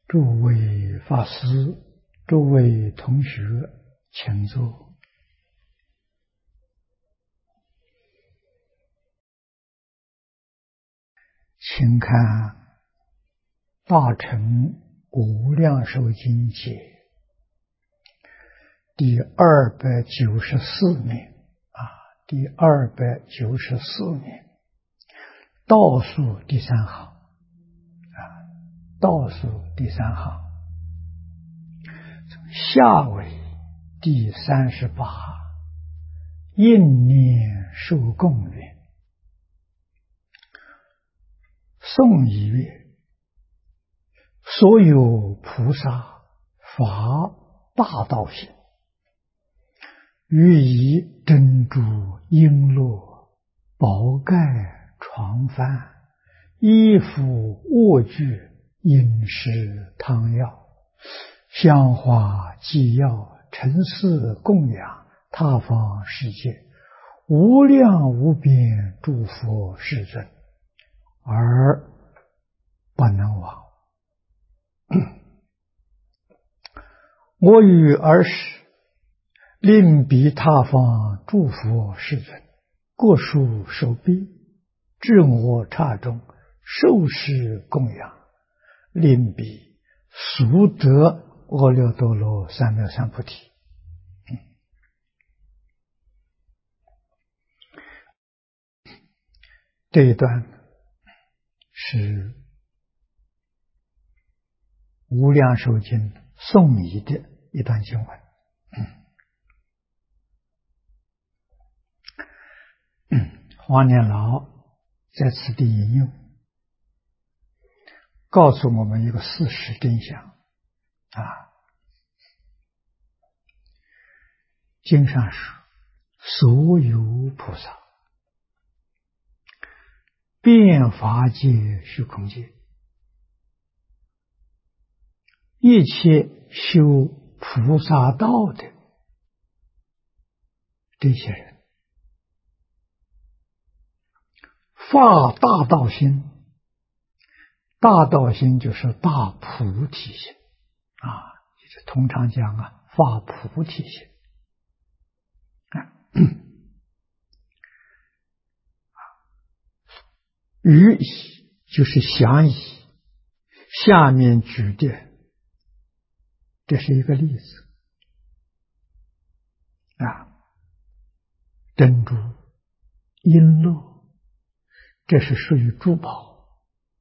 诸位法师，诸位同学，请坐。请看《大乘无量寿经解》第294面第294面倒数第三行倒数第三行下为第38应念受供云。颂一月，所有菩萨发大道心，予以珍珠璎珞、宝盖床幡、衣服卧具、饮食汤药、香花祭药、陈设供养他方世界无量无边诸佛世尊，而不能忘。我于尔时，令彼他方诸佛世尊各属手臂，至我刹中受持供养，令彼速得阿耨多罗三藐三菩提。这一段是无量寿经颂仪的一段经文。黄年老在此地引用，告诉我们一个事实真相经上说，所有菩萨遍法界虚空界，一切修菩萨道的这些人，发大道心，大道心就是大菩提心就是通常讲发菩提心于以就是想以，下面举的这是一个例子珍珠璎珞，这是属于珠宝；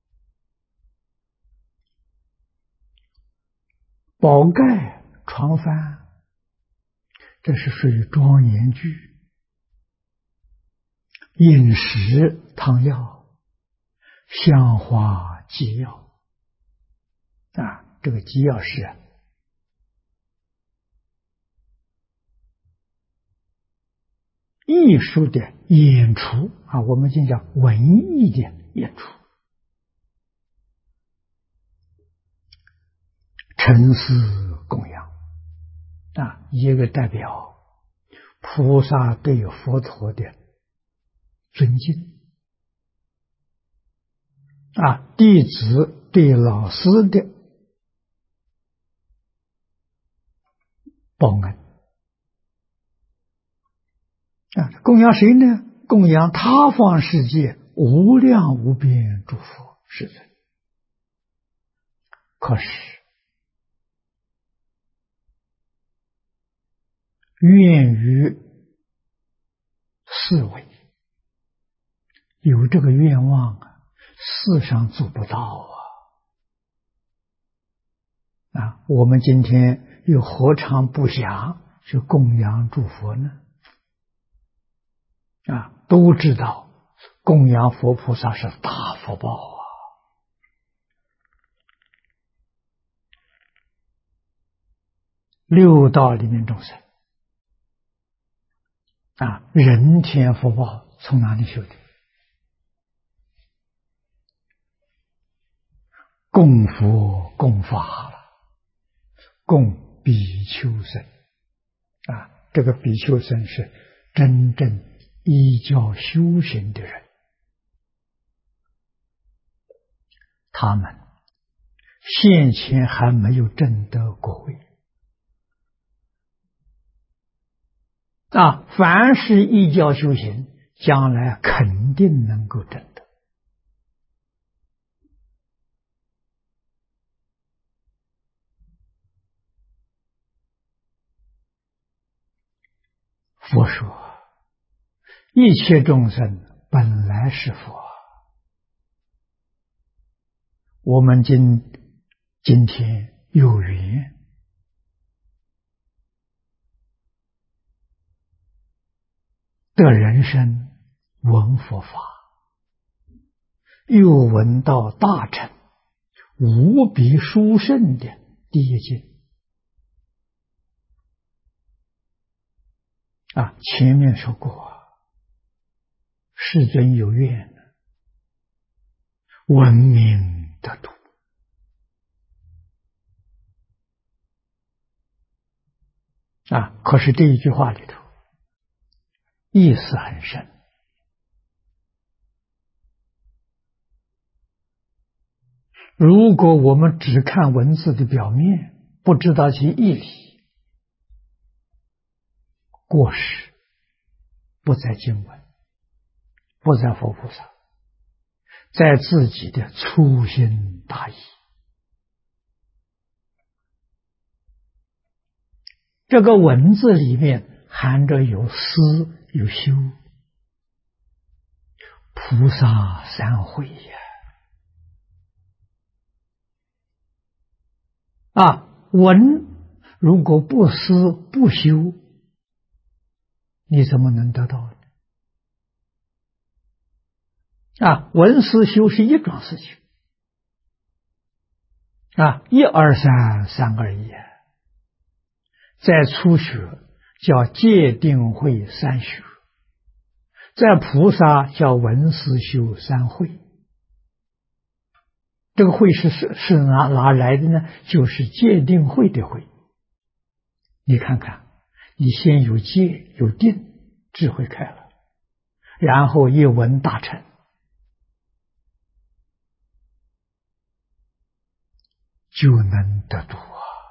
宝盖床幡，这是属于庄严具；饮食汤药，香花祭药这个祭药是艺术的演出我们就讲文艺的演出，陈思供养一个代表菩萨对佛陀的尊敬弟子对老师的报恩供养谁呢？供养他方世界无量无边诸佛世尊。可是愿于四维，有这个愿望世上做不到我们今天又何尝不想去供养诸佛呢？都知道供养佛菩萨是大福报六道里面众生人天福报从哪里修的？供佛供法了，供比丘僧这个比丘僧是真正依教修行的人，他们现前还没有证得果位。凡是依教修行，将来肯定能够证得。佛说，一切众生本来是佛。我们今天有缘得人生闻佛法，又闻到大乘无比殊胜的第一经。前面说过，世尊有愿闻名得度。可是这一句话里头意思很深。如果我们只看文字的表面，不知道其义理，过失不在经文，不在佛菩萨，在自己的粗心大意。这个文字里面含着有思有修，菩萨三会呀。文如果不思不修，你怎么能得到呢？闻思修是一桩事情。一二三，三二一。在初学叫戒定慧三学，在菩萨叫闻思修三会。这个慧是哪来的呢？就是戒定慧的慧。你看看，你先有戒有定，智慧开了，然后一闻大乘，就能得度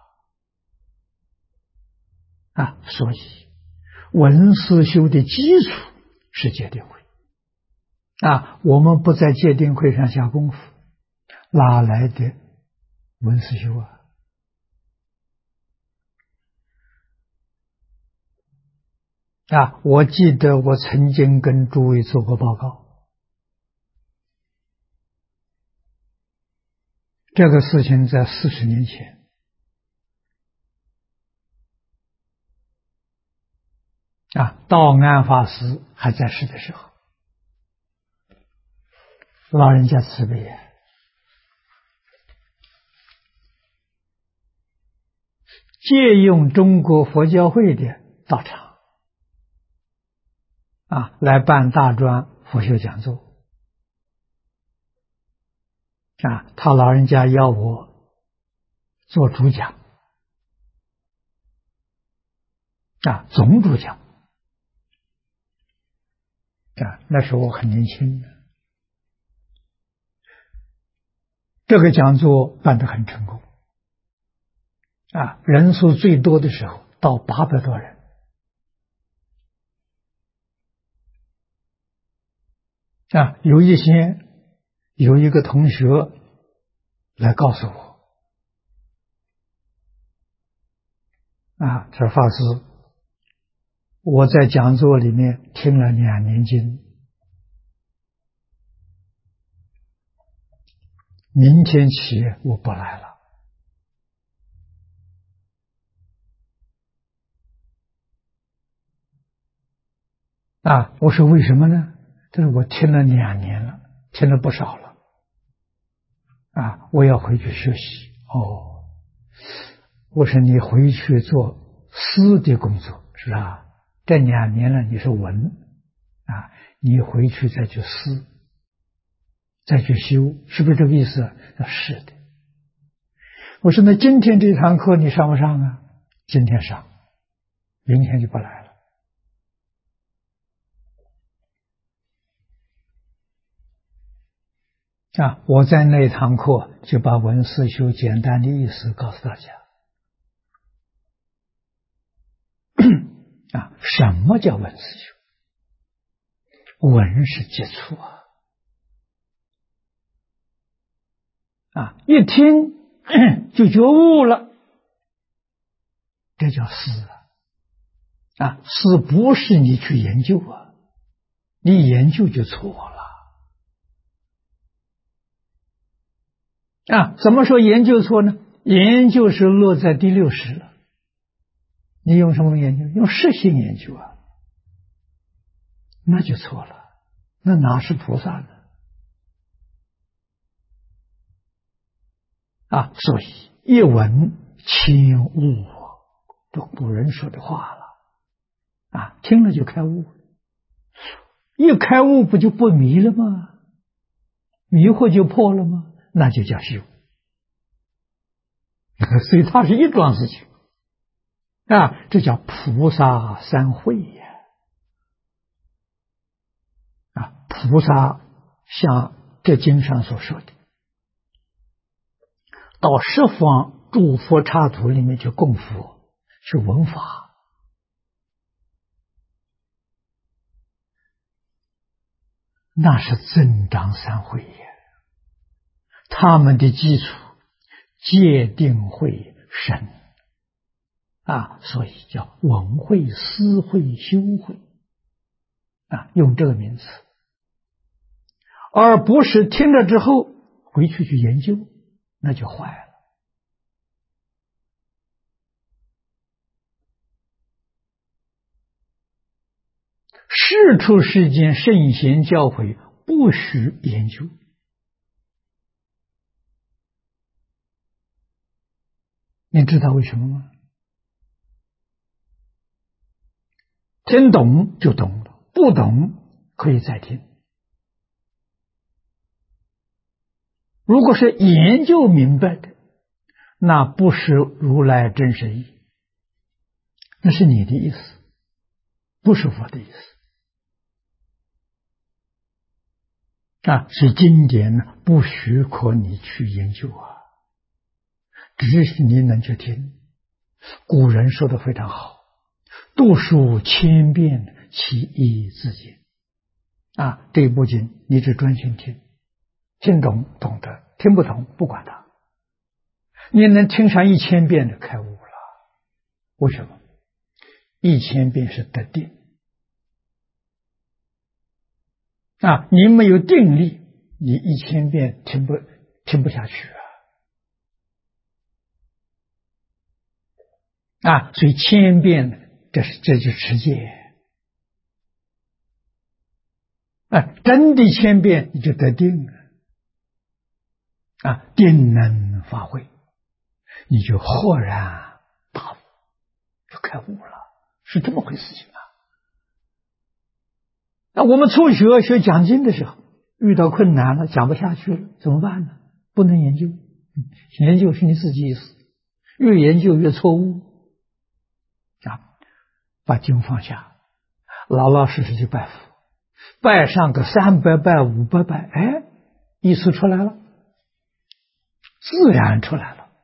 所以闻思修的基础是戒定慧。我们不在戒定慧上下功夫，哪来的闻思修我记得我曾经跟诸位做过报告，这个事情在40年前。道安法师还在世的时候，老人家慈悲借用中国佛教会的道场来办大专佛学讲座他老人家要我做主讲总主讲那时候我很年轻的，这个讲座办得很成功人数最多的时候到800多人有一天有一个同学来告诉我说法师，我在讲座里面听了2年经，明天起我不来了。我说为什么呢？他说我听了2年了，听了不少了我要回去学习。我说你回去做思的工作是吧？这2年了你是闻你回去再去思，再去修，是不是这个意思？是的。我说那今天这堂课你上不上今天上，明天就不来了。 我在那堂课就把文思修简单的意思告诉大家。什么叫文思修？文是接触一听就觉悟了，这叫思思不是你去研究你研究就错了怎么说研究错呢？研究是落在第六识了，你用什么研究？用识性研究那就错了，那哪是菩萨呢？所以一闻千悟，这古人说的话了听了就开悟，一开悟不就不迷了吗？迷惑就破了吗？那就叫修。所以它是一桩事情这叫菩萨三会菩萨像这经上所说的，到十方诸佛刹土里面去供佛，去闻法，那是增长三会他们的基础戒定慧深所以叫闻慧、思慧、修慧用这个名词，而不是听了之后回去研究，那就坏了。世出世间圣贤教诲不许研究，你知道为什么吗？听懂就懂了，不懂可以再听。如果是研究明白的，那不是如来真实义，那是你的意思，不是我的意思所以经典呢不许可你去研究只是你能去听。古人说的非常好，读书千遍，其义自见这部经你只专心听，听懂懂得，听不懂不管它。你能听上1000遍的开悟了，为什么？1000遍是得定你没有定力，你1000遍听不下去所以1000遍这就持戒真的1000遍你就得定了定能发挥，你就豁然大悟，就开悟了，是这么回事情我们初学讲经的时候，遇到困难了，讲不下去了，怎么办呢？不能研究，研究是你自己意思，越研究越错误把经放下，老老实实去拜佛，拜上个300拜500拜，意思出来了，自然出来了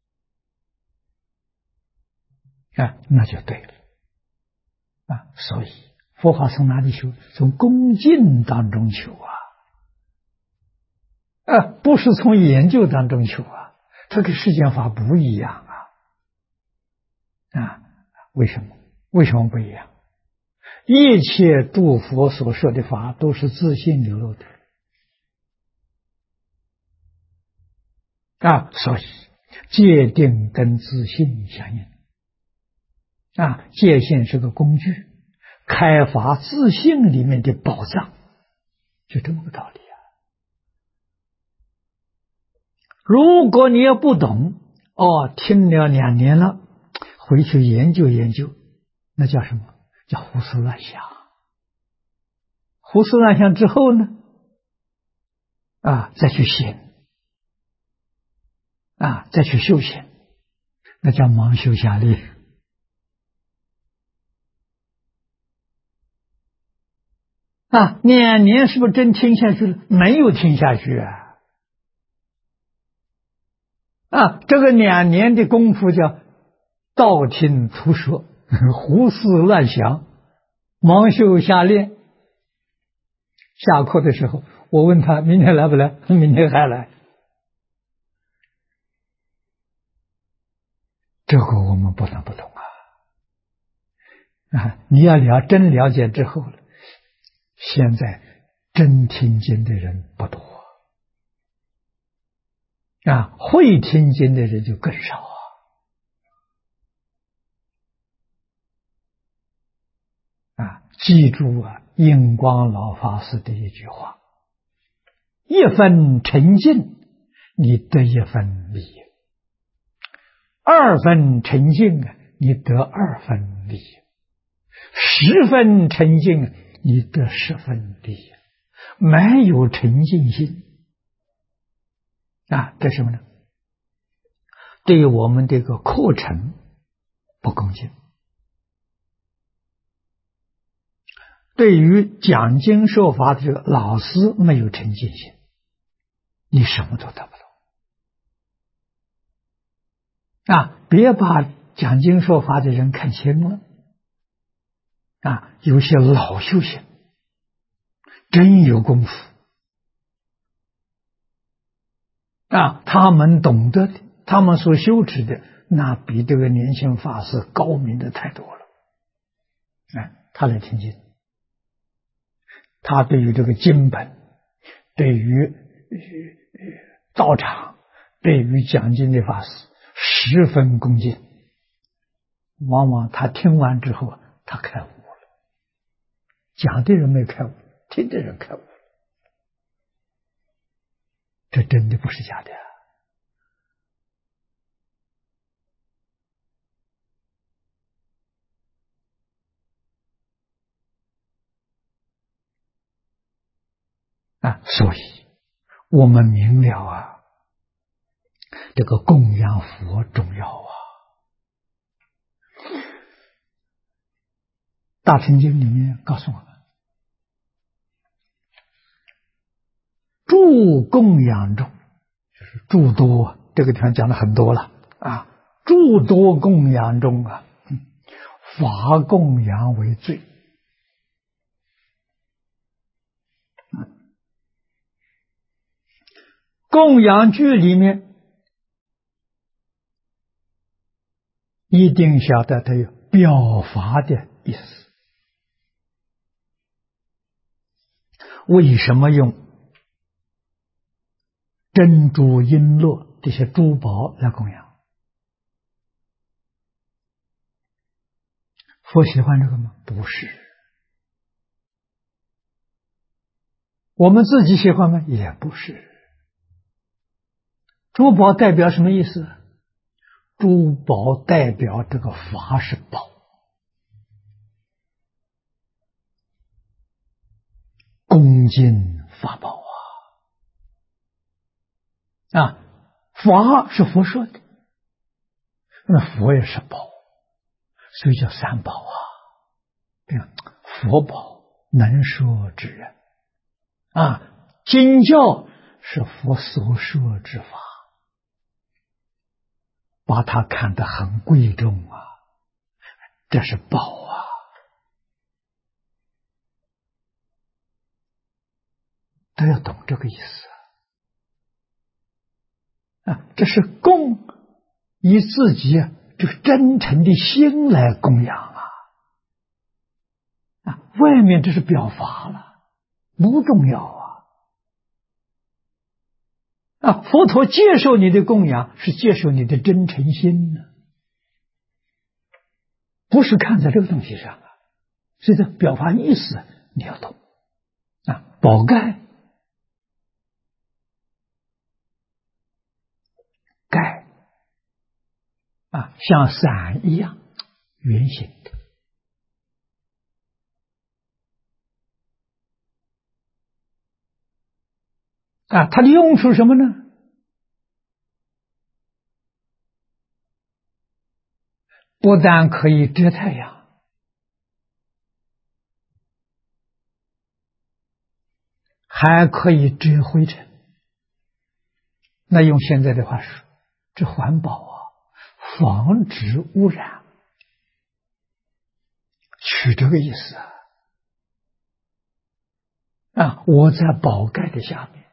那就对了所以佛法从哪里修？从恭敬当中求不是从研究当中求这个世间法不一样为什么？为什么不一样？一切诸佛所说的法都是自性流露的所以戒定跟自性相应戒性是个工具，开发自性里面的宝藏，就这么个道理如果你要不懂听了2年了，回去研究研究，那叫什么？叫胡思乱想。胡思乱想之后呢再去行再去修行，那叫盲修瞎练2年是不是真听下去了？没有听下去这个2年的功夫叫道听途说，胡思乱想，盲修瞎练。下课的时候，我问他明天来不来，明天还来。这个我们不能不懂你要真了解之后了，现在真听经的人不多会听经的人就更少记住印光老法师的一句话：一分诚信，你得1分利益；2分诚信你得2分利益；10分诚信你得10分利益。没有诚信心这是什么呢？对于我们这个课程不恭敬，对于讲经说法的这个老师没有诚信心，你什么都得不到别把讲经说法的人看轻了有些老修行真有功夫他们懂得的，他们所修持的，那比这个年轻法师高明的太多了他来听经，他对于这个经本，对于道场，对于讲经的法师十分恭敬，往往他听完之后他开悟了，讲的人没开悟，听的人开悟，这真的不是假的所以我们明了这个供养佛重要大乘经里面告诉我们，诸供养中，就是诸多，这个地方讲了很多了诸多供养中法供养为最。供养句里面一定晓得它有表法的意思。为什么用珍珠璎珞这些珠宝来供养？佛喜欢这个吗？不是。我们自己喜欢吗？也不是。珠宝代表什么意思？珠宝代表这个法是宝，恭敬法宝法是佛说的，那佛也是宝，所以叫三宝佛宝能说之人经教是佛所说之法，把它看得很贵重这是宝都要懂这个意思这是供，以自己这个真诚的心来供养外面这是表法了，不重要佛陀接受你的供养是接受你的真诚心不是看在这个东西上所以这表法意思你要懂宝盖盖像伞一样圆形的它的用处是什么呢？不但可以遮太阳，还可以遮灰尘。那用现在的话说， 这环保啊，防止污染，取这个意思啊。我在宝盖的下面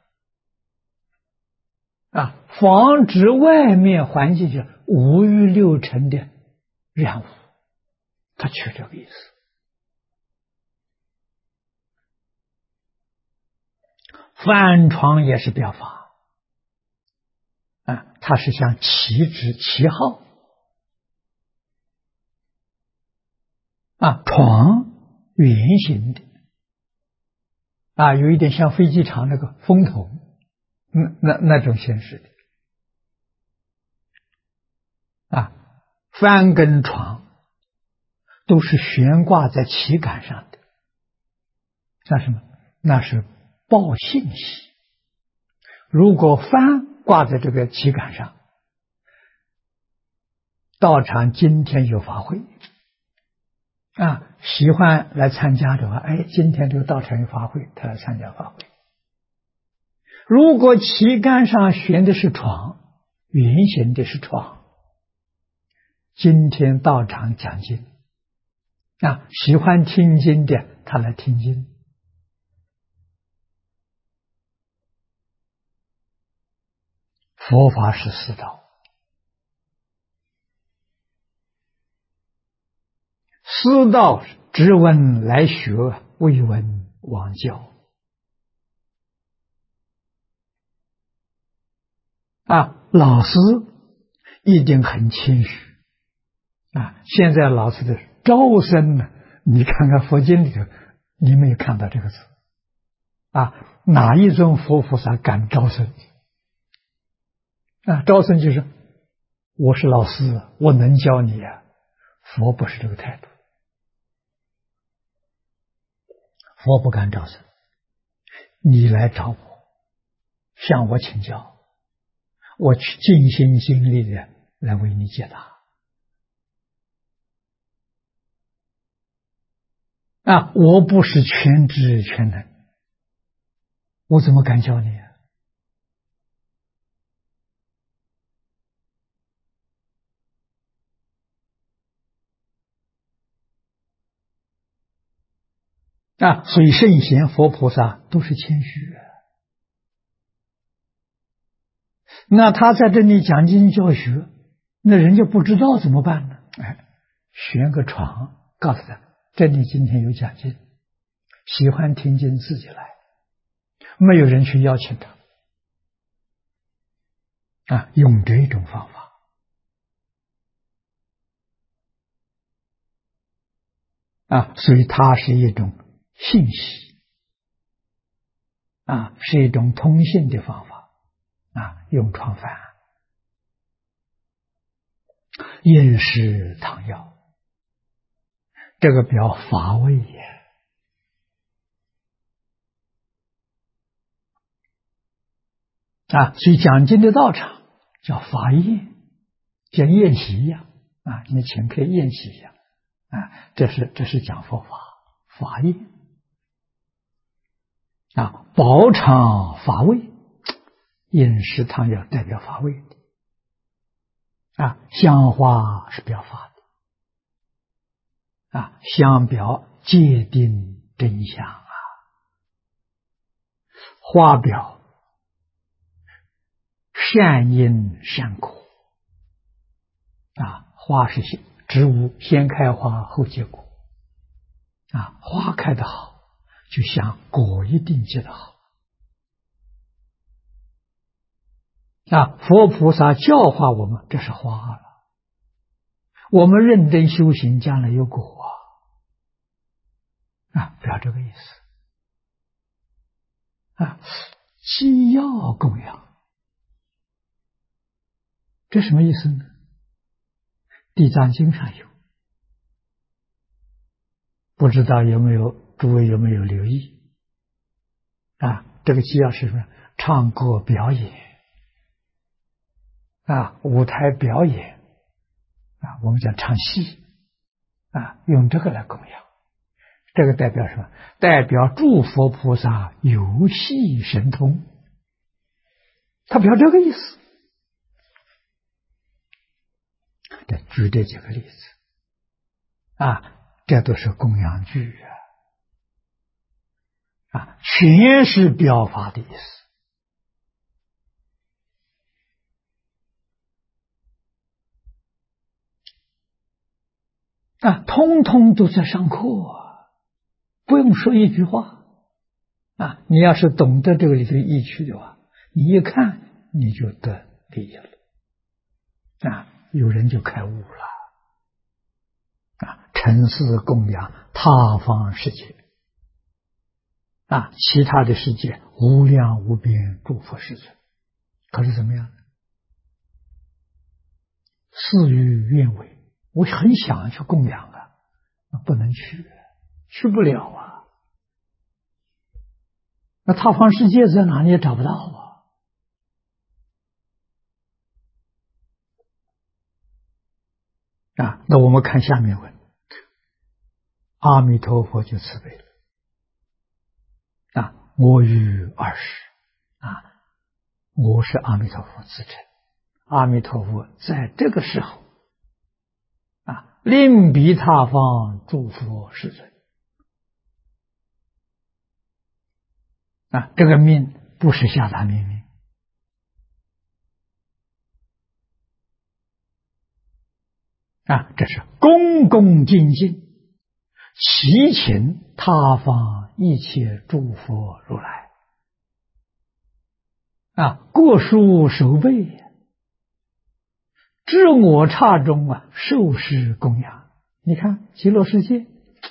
防止外面环境就5欲6尘的染污，他取这个意思。翻床也是表法它是像旗帜旗号床圆形的有一点像飞机场那个风筒那种形式的帆跟床都是悬挂在旗杆上的，那什么？那是报信息。如果帆挂在这个旗杆上，道场今天有法会喜欢来参加的话，今天这个道场有法会，他来参加法会。如果旗杆上悬的是床，圆形的是床，今天道场讲经喜欢听经的他来听经。佛法是四道，四道只闻来学，未闻往教老师一定很谦虚现在老师的招生呢，你看看佛经里头，你没有看到这个字哪一尊佛菩萨敢招生招生就是我是老师，我能教你佛不是这个态度，佛不敢招生，你来找我，向我请教，我去尽心尽力的来为你解答我不是全知全能，我怎么敢教你所以圣贤佛菩萨都是谦虚那他在这里讲经教学，那人家不知道怎么办呢？悬个床告诉他，这里今天有讲经，喜欢听经自己来，没有人去邀请他用这种方法所以它是一种信息是一种通信的方法用床幡饮食汤药，这个表法味所以讲经的道场叫法宴，像宴席一样你请客宴席一样这是讲佛法法宴饱尝法味，饮食汤药代表法味香花是表法的香表界定真相花表善因善果花是植物先开花后结果花开得好，就像果一定结得好佛菩萨教化我们，这是花了，我们认真修行，将来有果不要这个意思既要供养，这什么意思呢？地藏经上有，不知道诸位有没有留意这个既要是什么？唱歌表演舞台表演我们讲唱戏用这个来供养，这个代表什么？代表诸佛菩萨游戏神通，他表这个意思这举这几个例子这都是供养具全是表法的意思通通都在上课不用说一句话你要是懂得这个里头意趣的话，你一看你就得利益了有人就开悟了尘世供养他方世界其他的世界无量无边诸佛世尊，可是怎么样呢？事与愿违，我很想去供养不能去，去不了那他方世界在哪里也找不到那我们看下面文，阿弥陀佛就慈悲了我于20我是阿弥陀佛自称，阿弥陀佛在这个时候令彼他方诸佛世尊这个命不是下达命令这是恭恭敬敬祈请他方一切诸佛如来过书守备知我刹中受施供养。你看极乐世界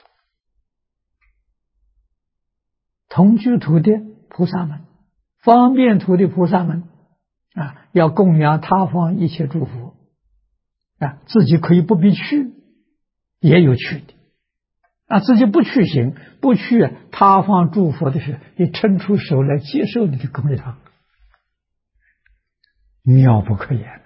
同居土的菩萨们，方便土的菩萨们要供养他方一切诸佛自己可以不必去，也有去的自己不去行，不去他方诸佛的时候，也伸出手来接受你的供养，妙不可言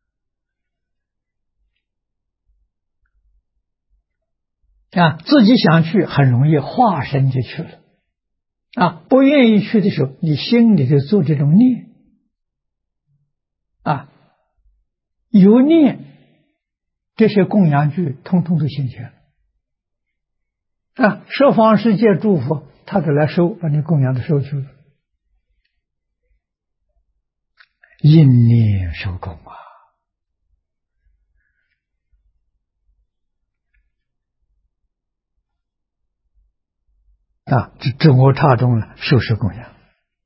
自己想去很容易化身就去了不愿意去的时候，你心里就做这种念有念，这些供养具通通都现前了十方世界诸佛他就来收，把你供养的收去了，应念收供这我刹中受施供养，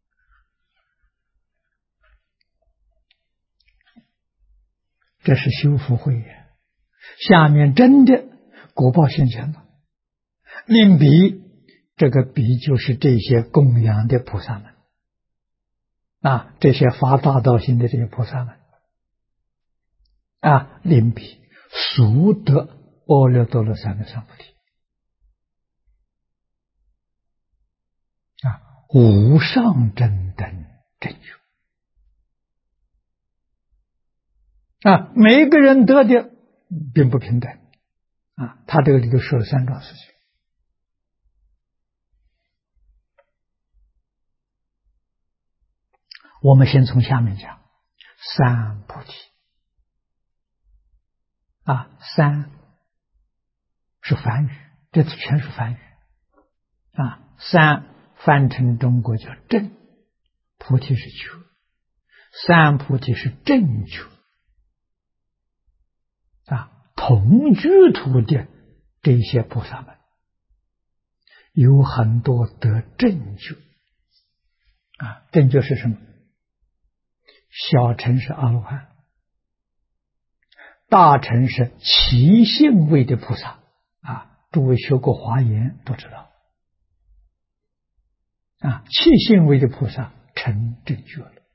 这是修福慧下面真的果报现前了，令彼，这个彼就是这些供养的菩萨们这些发大道心的这些菩萨们令彼熟得阿耨多罗三藐三菩提无上正等正觉每一个人得的并不平等他这个里头说了3桩事情。我们先从下面讲三菩提三是梵语，这次全是梵语三翻成中国叫正，菩提是觉，三菩提是正觉同居土的这些菩萨们有很多得正觉正觉是什么？小乘是阿罗汉，大乘是起信位的菩萨诸位学过华严都知道起信位的菩萨成正觉了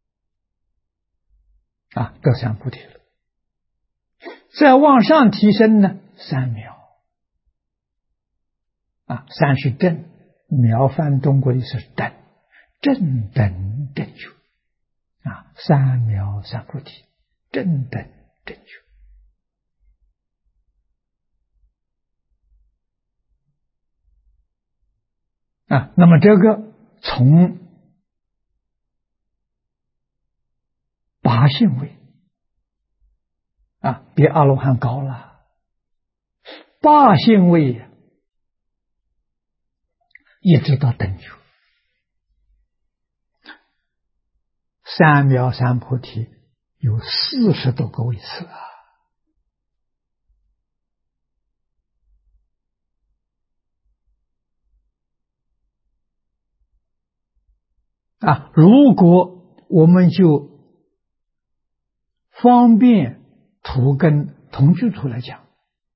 得三菩提了。再往上提升呢，三藐三是正，藐翻中国的是等，正等正觉三藐三菩提，正等正觉那么这个从八信位比阿罗汉高了。八性位一直到等觉，三藐三菩提有40多个位次如果我们就方便图跟同居图来讲，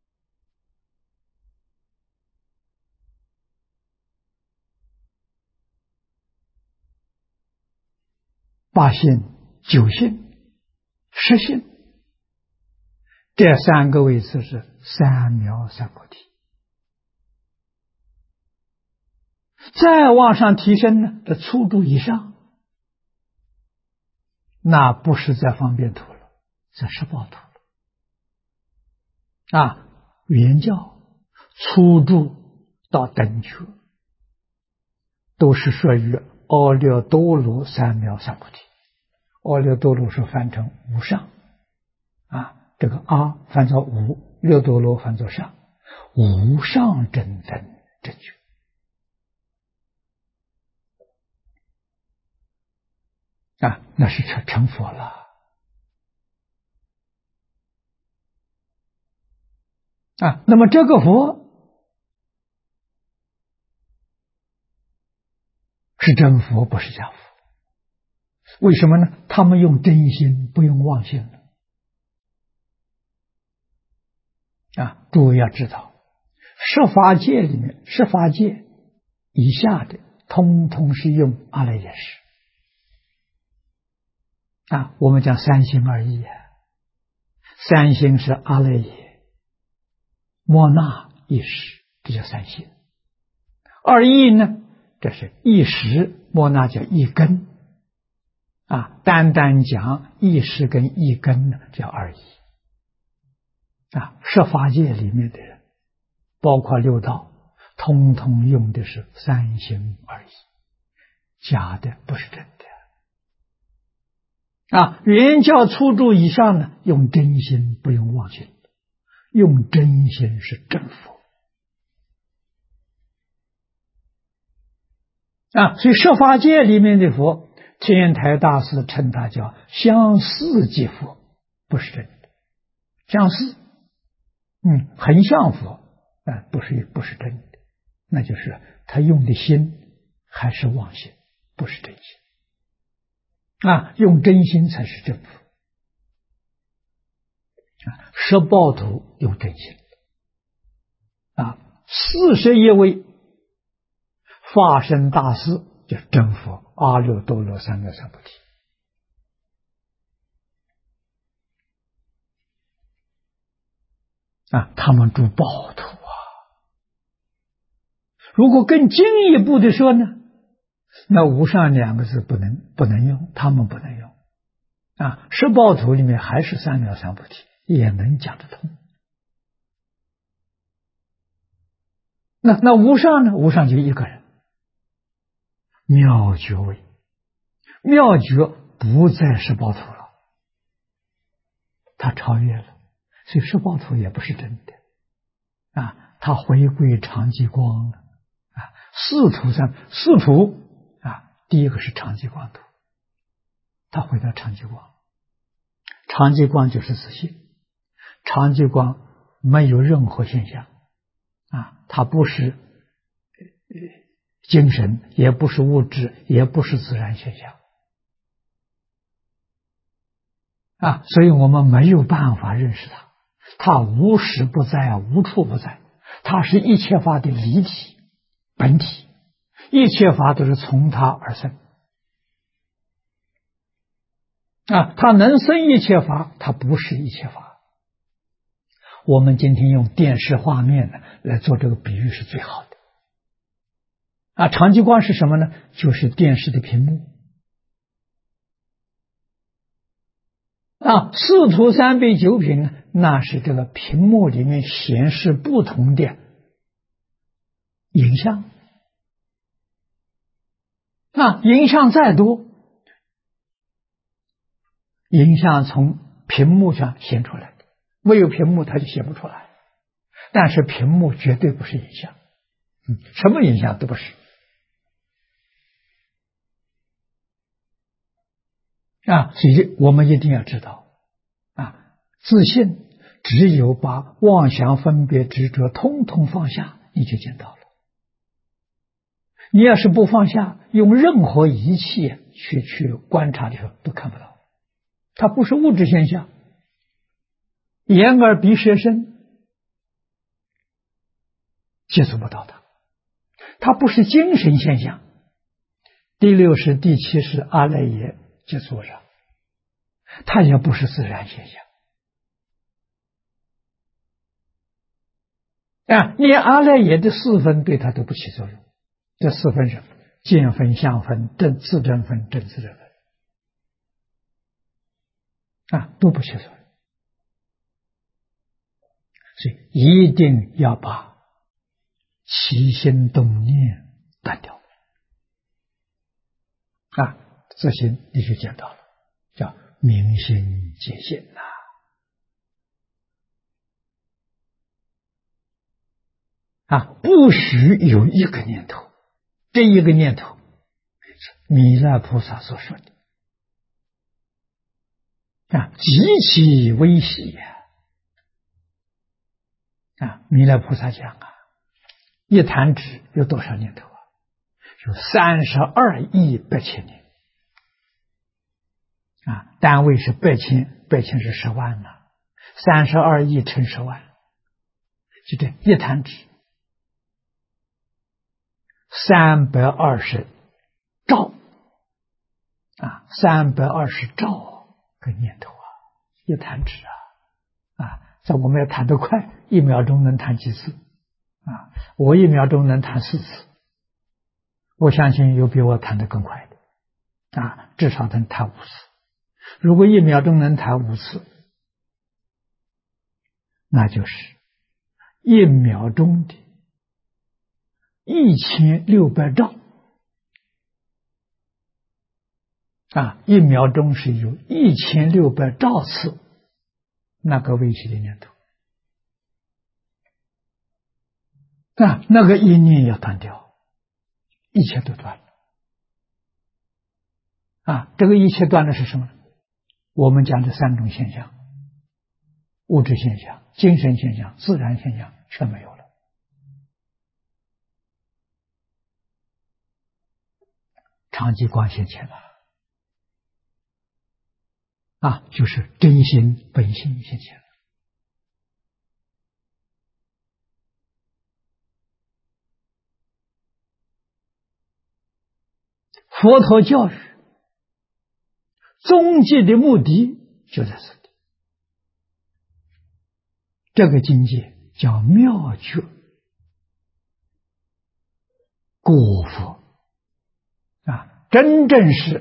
八性、九性、十性，这3个位次是三藐三菩提。再往上提升呢，这初住以上，那不是在方便图了，在十报图了。原教、初住到等觉，都是属于阿耨多罗三藐三菩提。阿耨多罗是翻成无上这个阿翻作无，耨多罗翻作上，无上真正正觉。那是成佛了。那么这个佛是真佛，不是假佛。为什么呢？他们用真心，不用妄心诸位要知道，十法界里面，十法界以下的，通通是用阿赖耶识。我们讲三心二意三心是阿赖耶、摩那、意识，这叫三心。二意呢，这是意识、摩那叫意根单单讲意识跟意根呢，叫二意十法界里面的人，包括六道，通通用的是三心二意，假的，不是真的。原教初住以上呢，用真心，不用妄心，用真心是真佛所以十法界里面的佛，天台大师称他叫相似即佛，不是真的。相似很像佛不是真的，那就是他用的心还是妄心，不是真心用真心才是真佛十报图用真心41位化身大士就是真佛阿耨多罗三藐三菩提他们住报图如果更进一步的说呢，那无上2个字不能用，他们不能用十报图里面还是三藐三菩提，也能讲得通。那无上呢？无上就一个人，妙觉位，妙觉不在十报图了，他超越了，所以十报图也不是真的他回归常寂光了四图第一个是常寂光图，他回到常寂光，常寂光就是自性，常寂光没有任何现象它不是精神，也不是物质，也不是自然现象所以我们没有办法认识它，它无时不在，无处不在，它是一切法的离体本体，一切法都是从它而生它能生一切法，它不是一切法。我们今天用电视画面呢来做这个比喻是最好的常寂光是什么呢？就是电视的屏幕四图三倍九品呢，那是这个屏幕里面显示不同的影像影像再多，影像从屏幕上显出来的没有屏幕它就写不出来。但是屏幕绝对不是影像，什么影像都不是。所以我们一定要知道，自信只有把妄想、分别、执着通通放下，你就见到了。你要是不放下，用任何仪器去观察的时候都看不到，它不是物质现象，眼耳鼻舌身接触不到它，它不是精神现象。第六识、第七识阿赖耶接触上，它也不是自然现象。连阿赖耶的四分对它都不起作用。这四分是见分、相分、自证分、正自证分，都不起作用。所以一定要把起心动念断掉。自心你就见到了，叫明心见性不许有一个念头，这一个念头弥勒菩萨所说的极其微细弥勒菩萨讲一弹指有多少念头有32亿8千年单位是8千，8千是10万32亿乘10万，就这一弹指320兆320兆个念头一弹指在我们要弹得快，1秒钟能弹几次我1秒钟能弹4次，我相信有比我弹得更快的至少能弹5次。如果1秒钟能弹5次，那就是1秒钟的1600兆1秒钟是有1600兆次那个微细的念头那个一念要断掉，一切都断了这个一切断的是什么？我们讲的3种现象：物质现象、精神现象、自然现象全没有了。常寂光现前了就是真心本性现前了。佛陀教育终极的目的就在这里，这个境界叫妙觉果佛真正是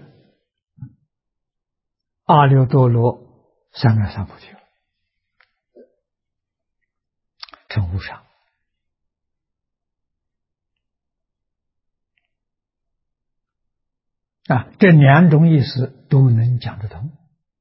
阿耨多罗三藐三菩提了，成无上。这2种意思都能讲得通。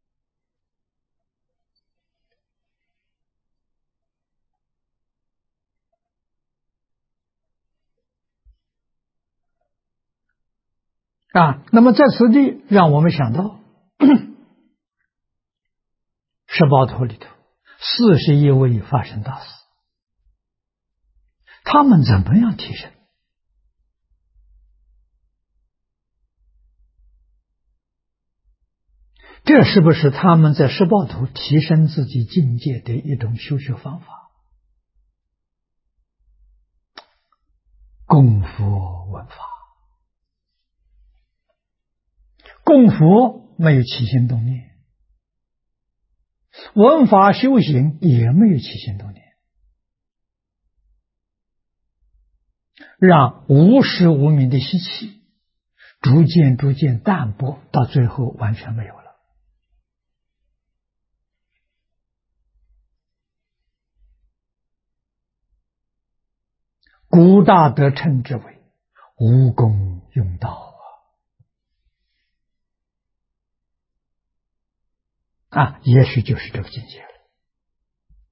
那么在此地让我们想到十报图里头41位法身大师，他们怎么样提升？这是不是他们在十报图提升自己境界的一种修学方法？供佛闻法，供佛没有起心动念，闻法修行也没有起心动念，让无始无明的习气逐渐淡薄，到最后完全没有了。古大德称之为无功用道也许就是这个境界了。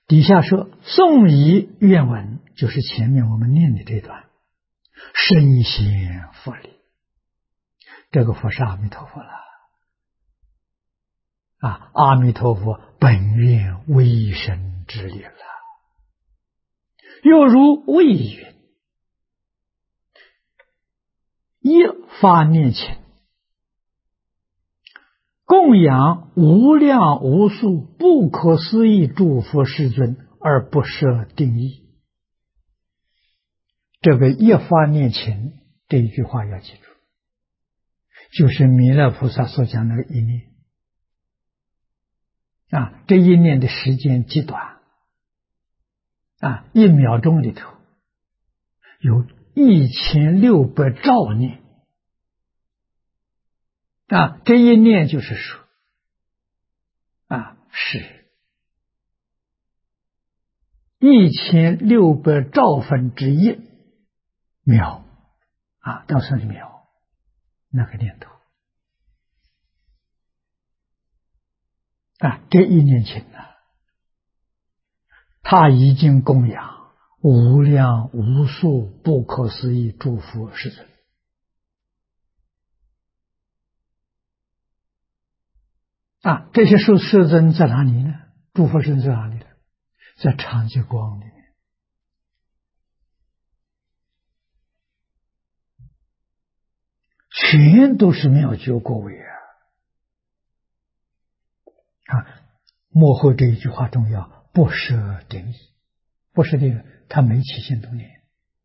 底下说颂仪愿文，就是前面我们念的这段，身显佛力。这个佛是阿弥陀佛了啊！阿弥陀佛本愿威神之力了。又如谓云：一发念前，供养无量无数不可思议诸佛世尊，而不设定义。这个一发念前这一句话要记住，就是弥勒菩萨所讲那个一念啊，这一念的时间极短啊，1秒钟里头有1600兆念啊，这一念就是说啊，是1600兆分之一秒啊，到算是秒那个念头啊，这一念前呢，他已经供养无量无数不可思议诸佛世尊啊，这些世尊在哪里呢？诸佛世尊在哪里呢？在常寂光里面。全都是妙觉果位啊！幕后这一句话重要，不设定义，不设定义，它没起心动念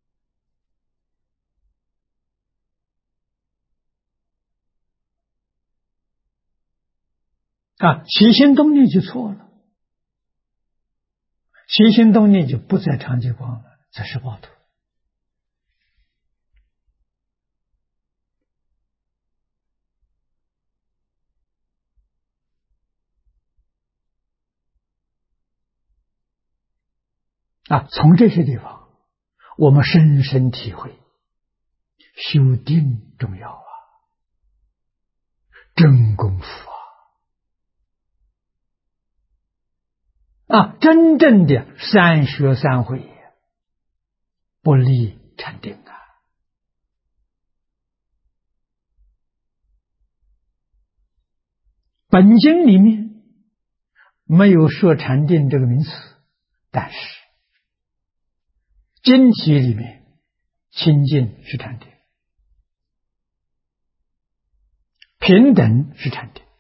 啊，起心动念就错了，起心动念就不在常寂光了，在十报土。啊，从这些地方，我们深深体会修定重要啊，真功夫啊，真正的三学三会，不离禅定啊。本经里面没有说禅定这个名词，但是经题里面清净是禅定，平等是禅定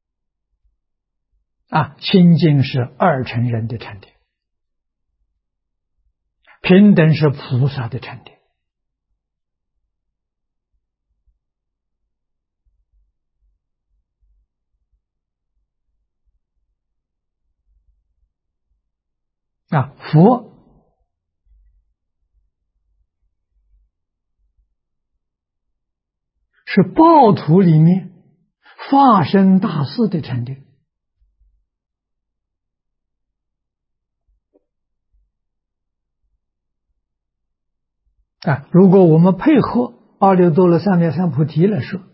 啊，清净是二乘人的禅定，平等是菩萨的禅定啊，佛是报土里面化身大士的禅定啊。如果我们配合阿耨多罗三藐三菩提来说，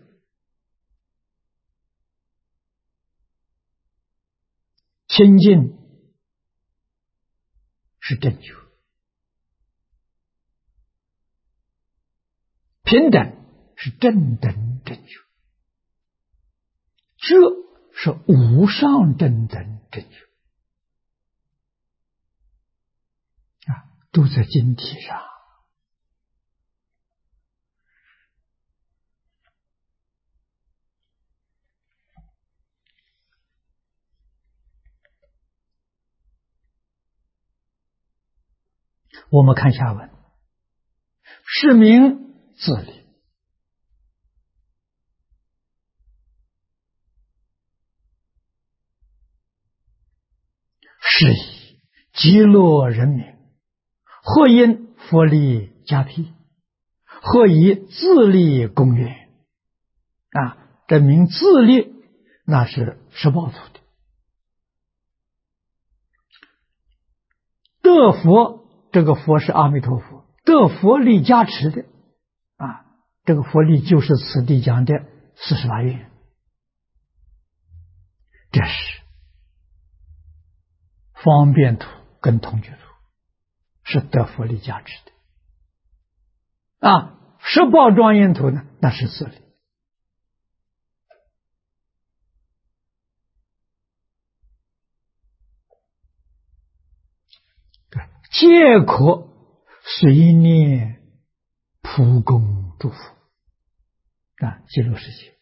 清净是正觉，平等是正等正觉，这是无上正等正觉啊，都在经体上。我们看下文，是名自利，是以极乐人民，或因佛力加庇，或以自利供养啊，这名自利那是十报土的，得佛，这个佛是阿弥陀佛，得佛力加持的啊，这个佛力就是此地讲的48愿，这是方便土跟同居土，是得佛力加持的。十报庄严土呢，那是自力。皆可随念普供诸佛极乐世界，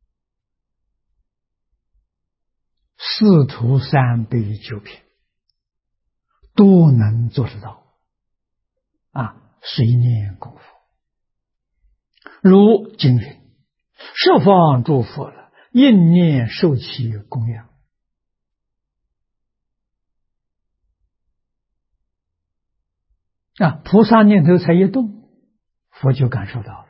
四土三辈九品都能做得到随念供佛。如经云：十方诸佛了，应念受其供养。菩萨念头才一动，佛就感受到了，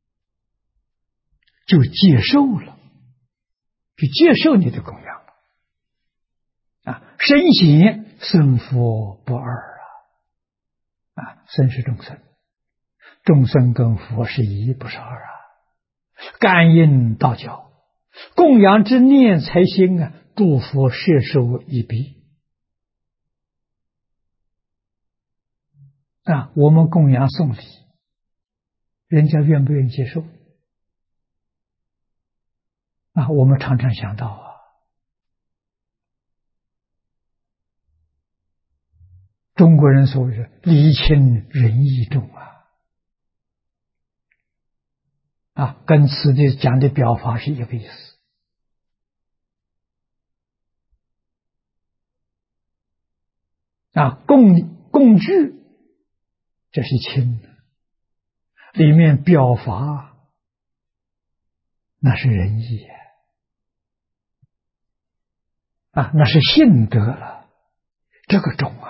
就接受了，就接受你的供养了。身心生佛不二身是众生，众生跟佛是一，不是二感应道交，供养之念才行诸佛摄受一彼。我们供养送礼，人家愿不愿意接受？我们常常想到中国人所谓的礼轻人意重跟此地讲的表法是一个意思。供具这是轻的，里面表法那是仁义那是信德了，这个重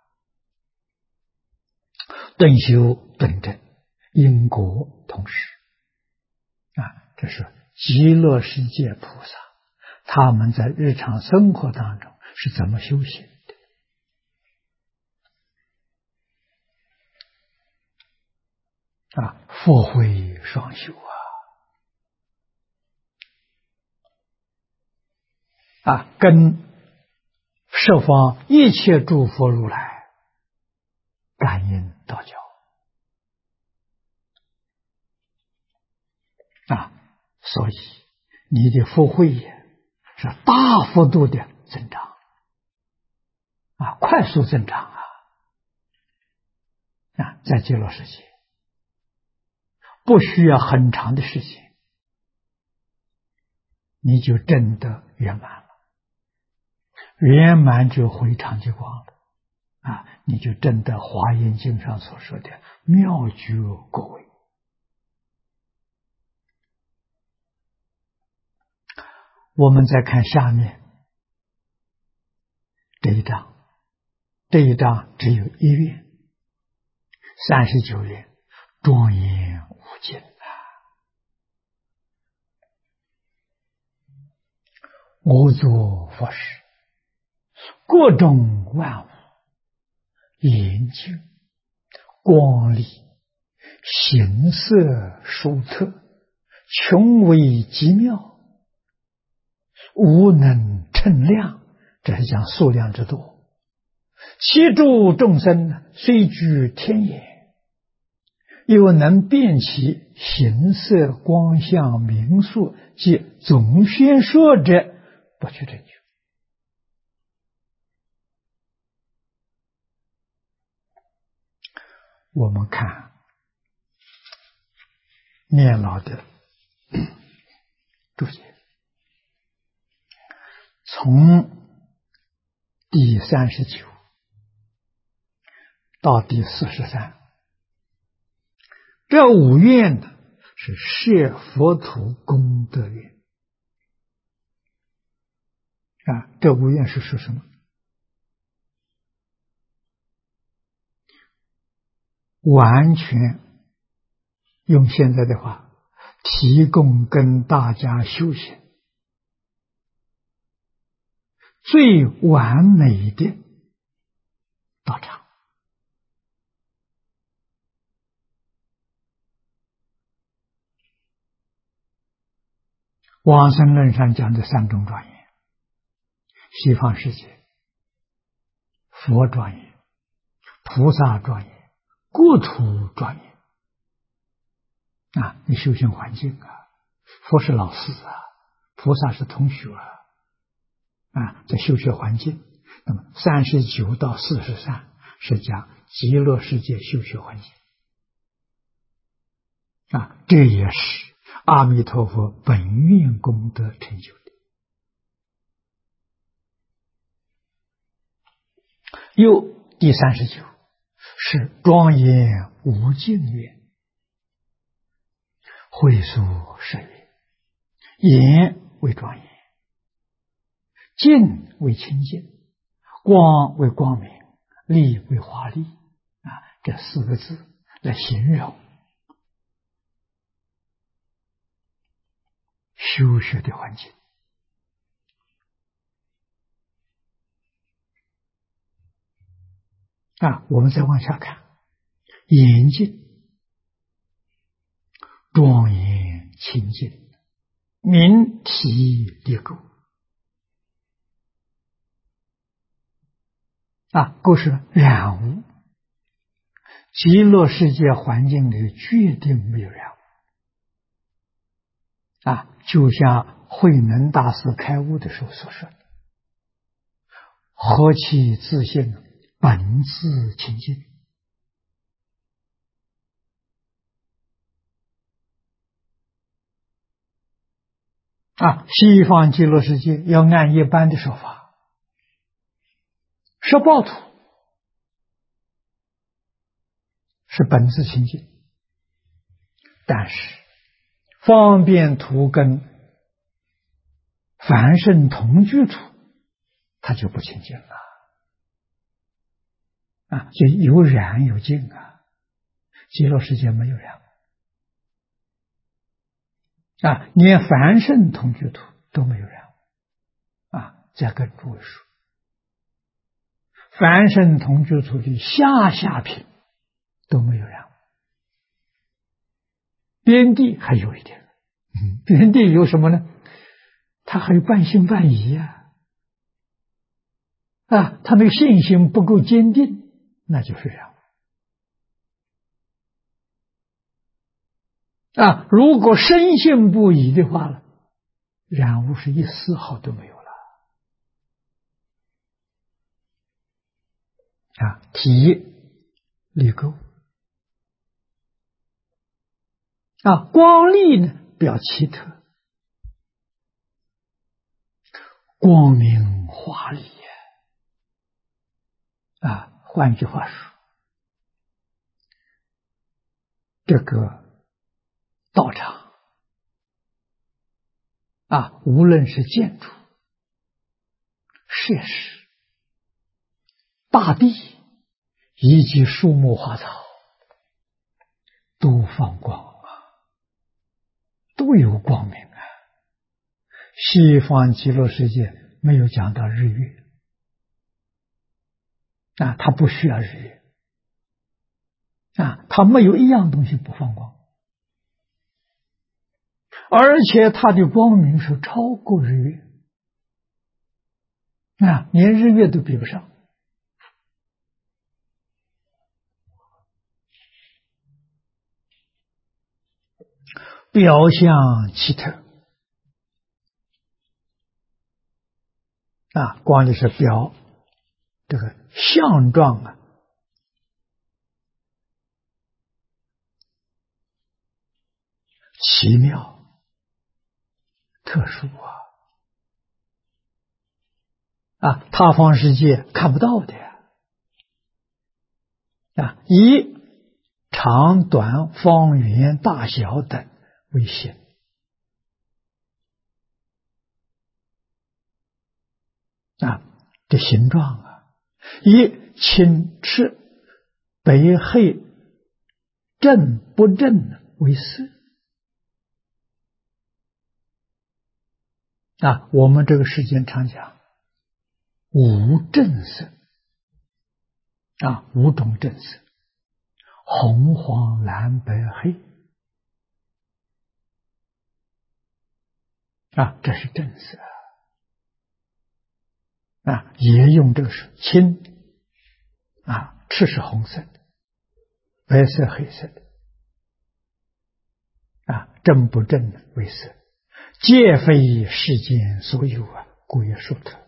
顿修顿证，因果同时这是极乐世界菩萨他们在日常生活当中是怎么修行的佛慧双修跟十方一切诸佛如来感应道交所以你的福慧是大幅度的增长快速增长在极乐世界不需要很长的时间，你就证得圆满了，圆满就回常寂光了你就证得华严经上所说的妙觉果位。我们再看下面这一章，这一章只有一愿，39愿庄严无尽我作佛事，各种万物研究光丽，形色殊特，穷微极妙，无能称量。这是讲数量之多。其诸众生虽居天眼，又能辨其形色光相名数及总宣说者，不去证据。我们看念老的注解，从第39到第43，这五愿呢是摄佛土功德愿这五愿是说什么？完全用现在的话，提供跟大家修行最完美的道场。往生论上讲的三种庄严：西方世界、佛庄严、 菩萨庄严，国土庄严。你修行环境佛是老师菩萨是同学在修学环境。那么39到43是讲极乐世界修学环境这也是阿弥陀佛本愿功德成就的。又第39是庄严无尽愿，会所摄愿，严为庄严，净为清净，光为光明，丽为华丽这4个字来形容修学的环境我们再往下看，严净、庄严、清净，明体离垢垢是染污，极乐世界环境里决定没有染污就像慧能大师开悟的时候所说的，何其自性，本自清净西方极乐世界要按一般的说法，十报土是本自清净，但是方便土跟凡圣同居土它就不清净了就有染有净极乐世界没有染连凡圣同居土都没有染再跟诸位说，凡圣同居土的下品都没有染污，边地还有一点边地有什么呢？他还有半信半疑他那个信心不够坚定，那就是染污如果深信不疑的话，染污是一丝毫都没有了体离垢光丽呢表奇特，光明华丽换句话说，这个道场无论是建筑、设施、大地以及树木花草都放光都有光明西方极乐世界没有讲到日月它不需要日月它没有一样东西不放光，而且它的光明是超过日月连日月都比不上表象奇特光里是表这个相状奇妙特殊他方世界看不到的以长短方圆大小等为形的形状以青赤白黑正不正为色我们这个世间常讲五正色五种正色，红黄蓝白黑这是正色也用这个是青赤是红色的，白色黑色的，正不正为色，皆非世间所有故曰殊特。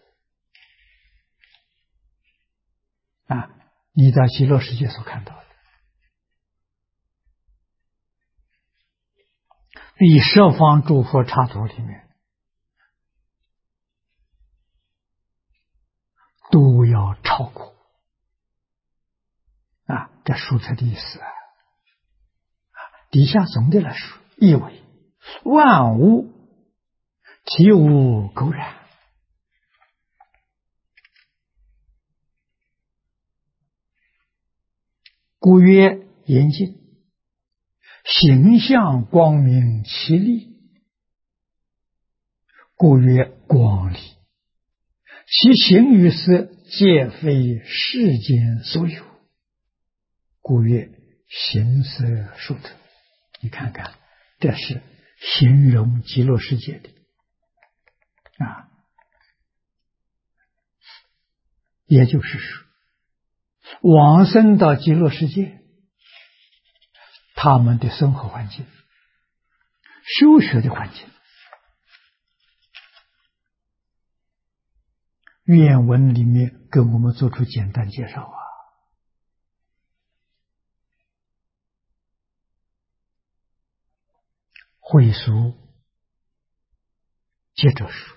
你在极乐世界所看到的，以十方诸佛刹土里面，都要超过这殊特的意思底下总的来说，意为万物体无垢染，故曰严净，形象光明其力，故曰光理。其形与色，皆非世间所有，故曰形色殊特。你看看，这是形容极乐世界的也就是说，往生到极乐世界，他们的生活环境、修学的环境，原文里面给我们做出简单介绍会疏接着说，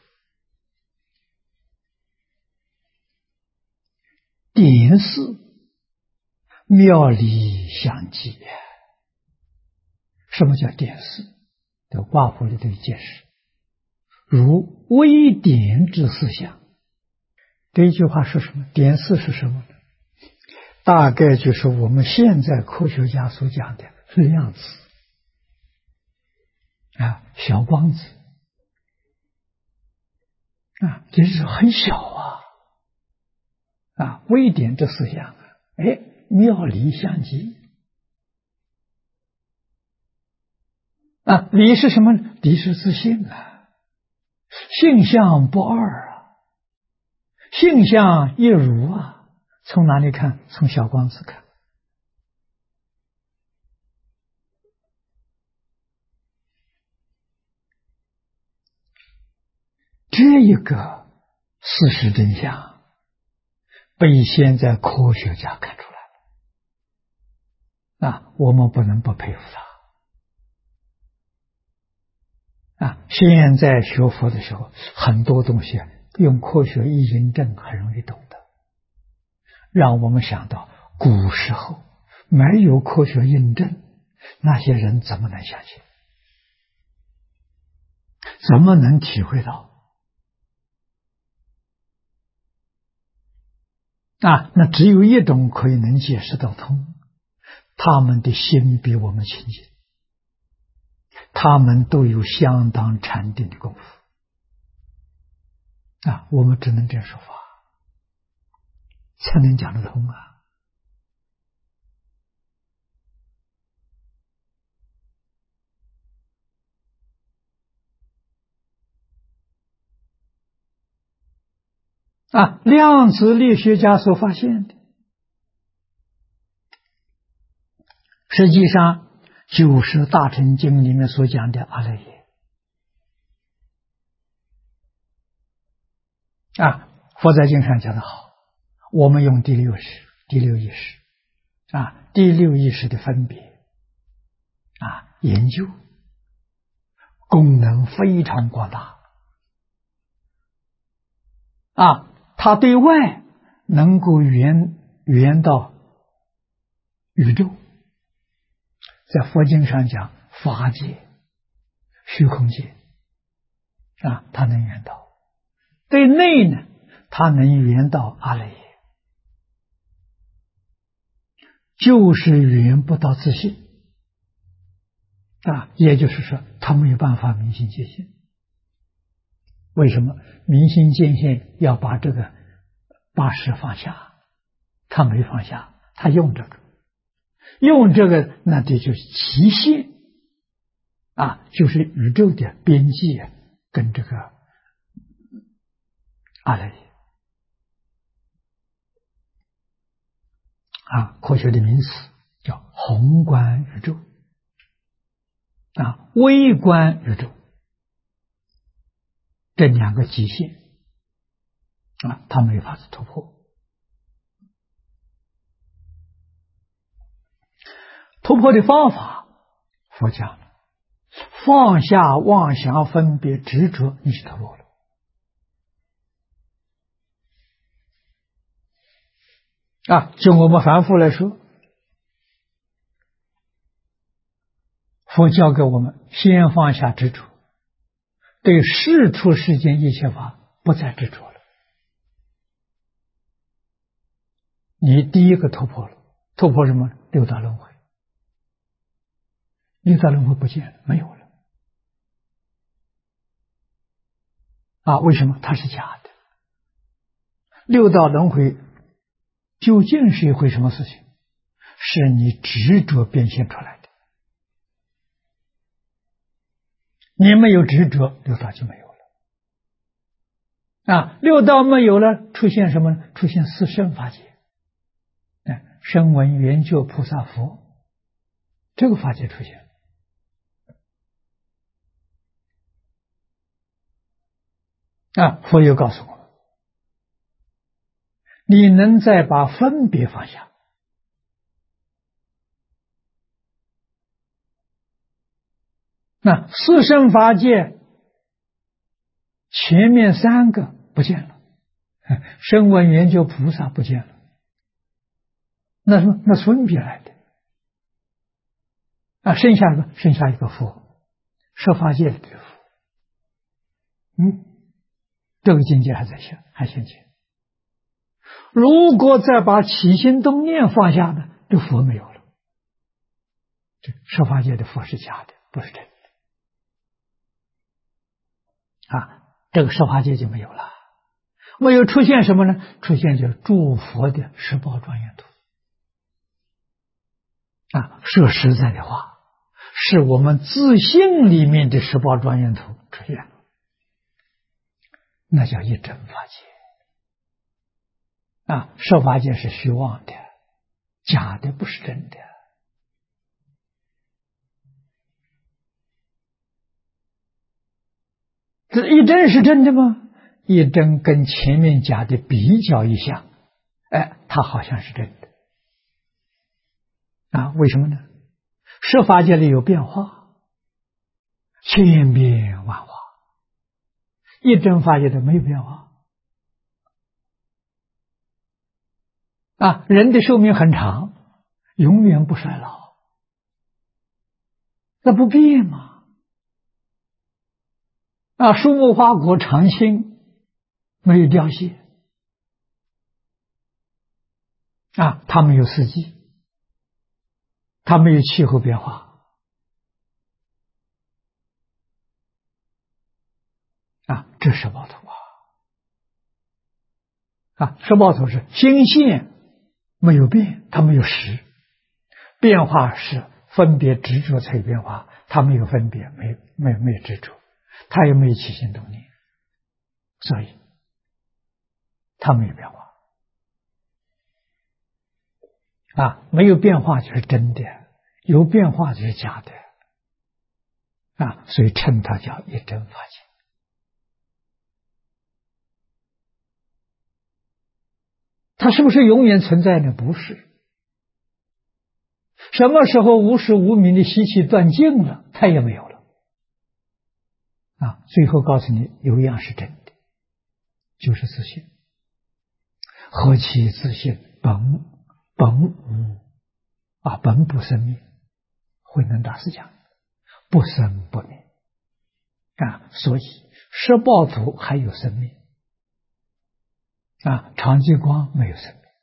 点示妙理相继。什么叫点示？在卦谱里头解释，如微点之思想。这一句话是什么？点示是什么呢？大概就是我们现在科学家所讲的量子小光子这是很小微点的思想妙理相继理是什么？理是自性性相不二性相一如从哪里看？从小光子看。这一个事实真相被现在科学家看出来了我们不能不佩服他现在学佛的时候，很多东西用科学一印证很容易懂的，让我们想到古时候没有科学印证，那些人怎么能相信？怎么能体会到那只有一种可以能解释得通，他们的心比我们清净，他们都有相当禅定的功夫我们只能这样说法，才能讲得通量子力学家所发现的，实际上就是大乘经里面所讲的阿赖耶佛在经上讲得好，我们用第六意识第六意识的分别研究，功能非常广大它对外能够圆到宇宙，在佛经上讲法界、虚空界它能圆到；对内呢，它能圆到阿赖耶，就是圆不到自性也就是说，他没有办法明心见性。为什么明心见性要把这个八识放下？他没放下，他用这个，那这就是极限就是宇宙的边际跟这个阿赖耶科学的名词叫宏观宇宙微观宇宙，这两个极限它没法子突破。突破的方法，佛讲了，放下妄想分别执着，你就突破了。就我们凡夫来说，佛教给我们先放下执着，对世出世间一切法不再执着了。你第一个突破了，突破什么？六道轮回。六道轮回不见了，没有了。为什么？它是假的。六道轮回究竟是一回什么事情？是你执着变现出来的。你没有执着，六道就没有了。六道没有了，出现什么呢？出现四圣法界。声闻缘觉菩萨佛，这个法界出现。佛又告诉我们，你能再把分别放下，四圣法界前面三个不见了，声闻缘觉菩萨不见了，那什么？那分别来的剩下一个佛，设法界的佛。这个境界还在还现前。如果再把起心动念放下呢，这佛没有了。这设法界的佛是假的，不是真的。这个设法界就没有了。没有出现什么呢？出现就诸佛的十报庄严图。说实在的话，是我们自性里面的十报庄严图出现了。那叫一真法界。设法界是虚妄的，假的，不是真的。这一真是真的吗？一真跟前面假的比较一下，它好像是真的。为什么呢？设法界里有变化，千变万化，一真法界的没有变化。人的寿命很长，永远不衰老，那不变吗？树木花果常青，没有凋谢。它没有四季，它没有气候变化。这是报图十报图是心性没有变，它没有实。变化是分别执着才有变化，它没有分别，没有执着，它也没有起心动念，所以它没有变化。没有变化就是真的，有变化就是假的。所以称它叫一真法界。它是不是永远存在呢？不是。什么时候无始无明的习气断尽了，它也没有了。最后告诉你，有一样是真的，就是自性。何其自性本无本不生灭。慧能大师讲，不生不灭。所以十报图还有生命。常寂光没有生命。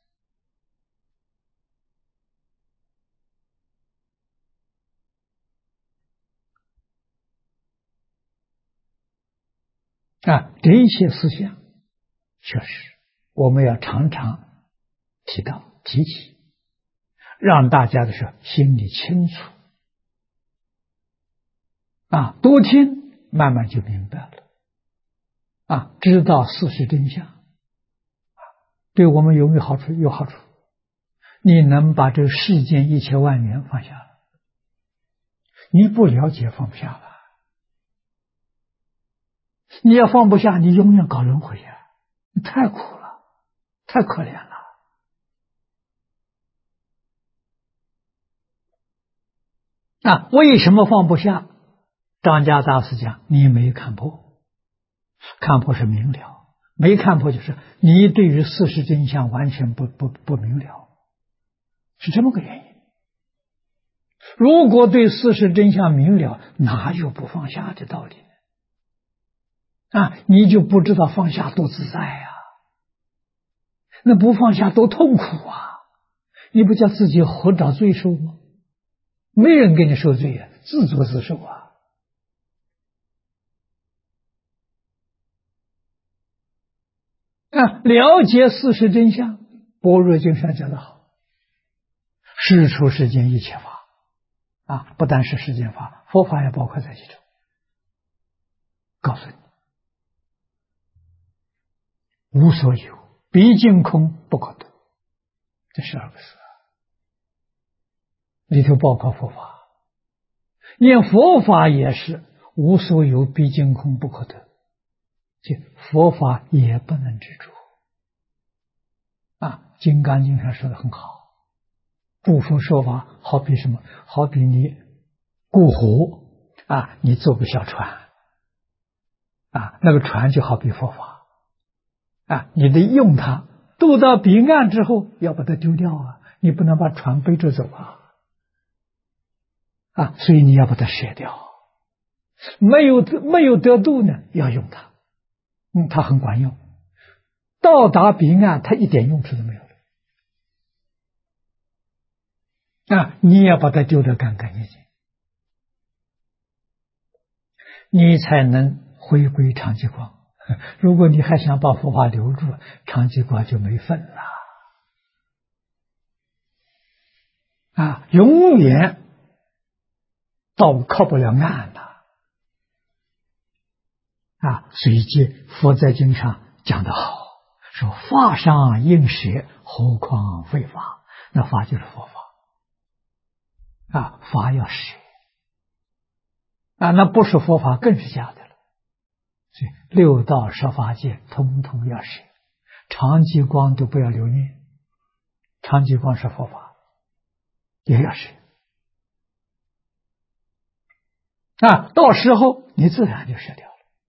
这一些思想确实我们要常常提起，让大家的时候心里清楚。多听慢慢就明白了。知道事实真相，对我们有没有好处？有好处。 你能把这世间一切万缘放下了。你不了解，放不下吧？你要放不下，你永远搞轮回呀！你太苦了，太可怜了。为什么放不下？张家大师讲，你没看破，看破是明了，没看破就是你对于事实真相完全不明了，是这么个原因。如果对事实真相明了，哪有不放下的道理呢？你就不知道放下多自在啊！那不放下多痛苦啊！你不叫自己活找罪受吗？没人给你受罪啊，自作自受啊！了解事实真相，般若经上讲得好，事出世间一切法不单是世间法，佛法也包括在其中。告诉你，无所有，毕竟空不可得，这12个字里头包括佛法，念佛法也是无所有，毕竟空不可得，这佛法也不能执着金刚经上说的很好，诸佛说法好比什么？好比你过河你坐个小船那个船就好比佛法你得用它，渡到彼岸之后要把它丢掉你不能把船背着走所以你要把它舍掉。没有得度呢，要用它，它很管用。到达彼岸，它一点用处都没有了你要把它丢得干干净净，你才能回归常寂光。如果你还想把佛法留住，常寂光就没份了永远靠不了岸所以佛在经上讲得好，说法上应舍，何况非法？那法就是佛法法要舍那不是佛法更是假的了。所以六道十法界通通要舍，常寂光都不要留念，常寂光是佛法，也要舍到时候你自然就舍掉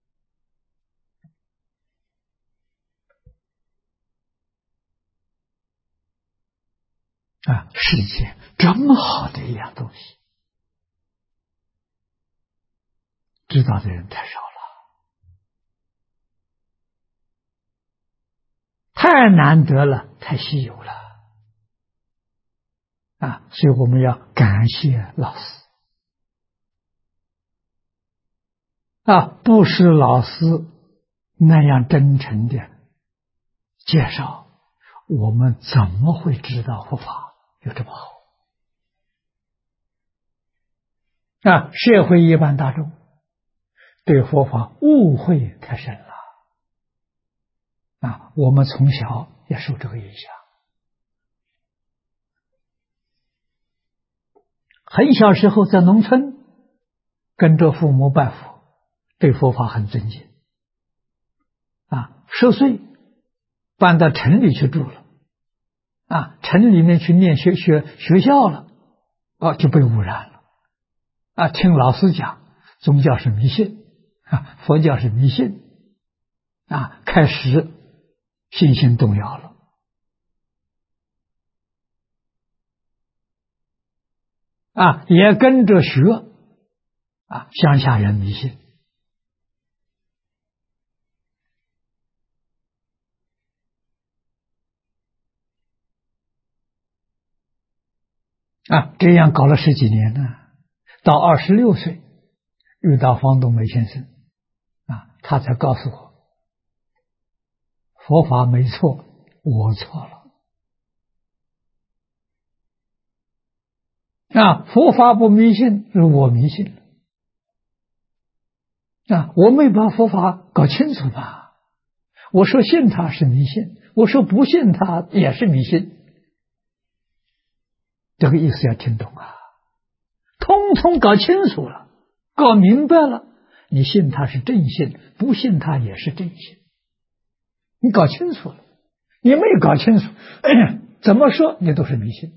了世界这么好的一样东西，知道的人太少了，太难得了，太稀有了所以我们要感谢老师不是老师那样真诚的介绍，我们怎么会知道佛法有这么好社会一般大众对佛法误会太深了我们从小也受这个影响，很小时候在农村跟着父母拜佛，对佛法很尊敬10岁搬到城里去住了城里面去念学校了就被污染了听老师讲宗教是迷信佛教是迷信开始信心动摇了也跟着学乡下人迷信这样搞了10几年呢，到26岁遇到方东梅先生他才告诉我，佛法没错，我错了佛法不迷信，是我迷信了我没把佛法搞清楚吧，我说信他是迷信，我说不信他也是迷信这个意思要听懂啊，通通搞清楚了，搞明白了，你信他是正信，不信他也是正信。你搞清楚了，你没搞清楚，怎么说你都是迷信。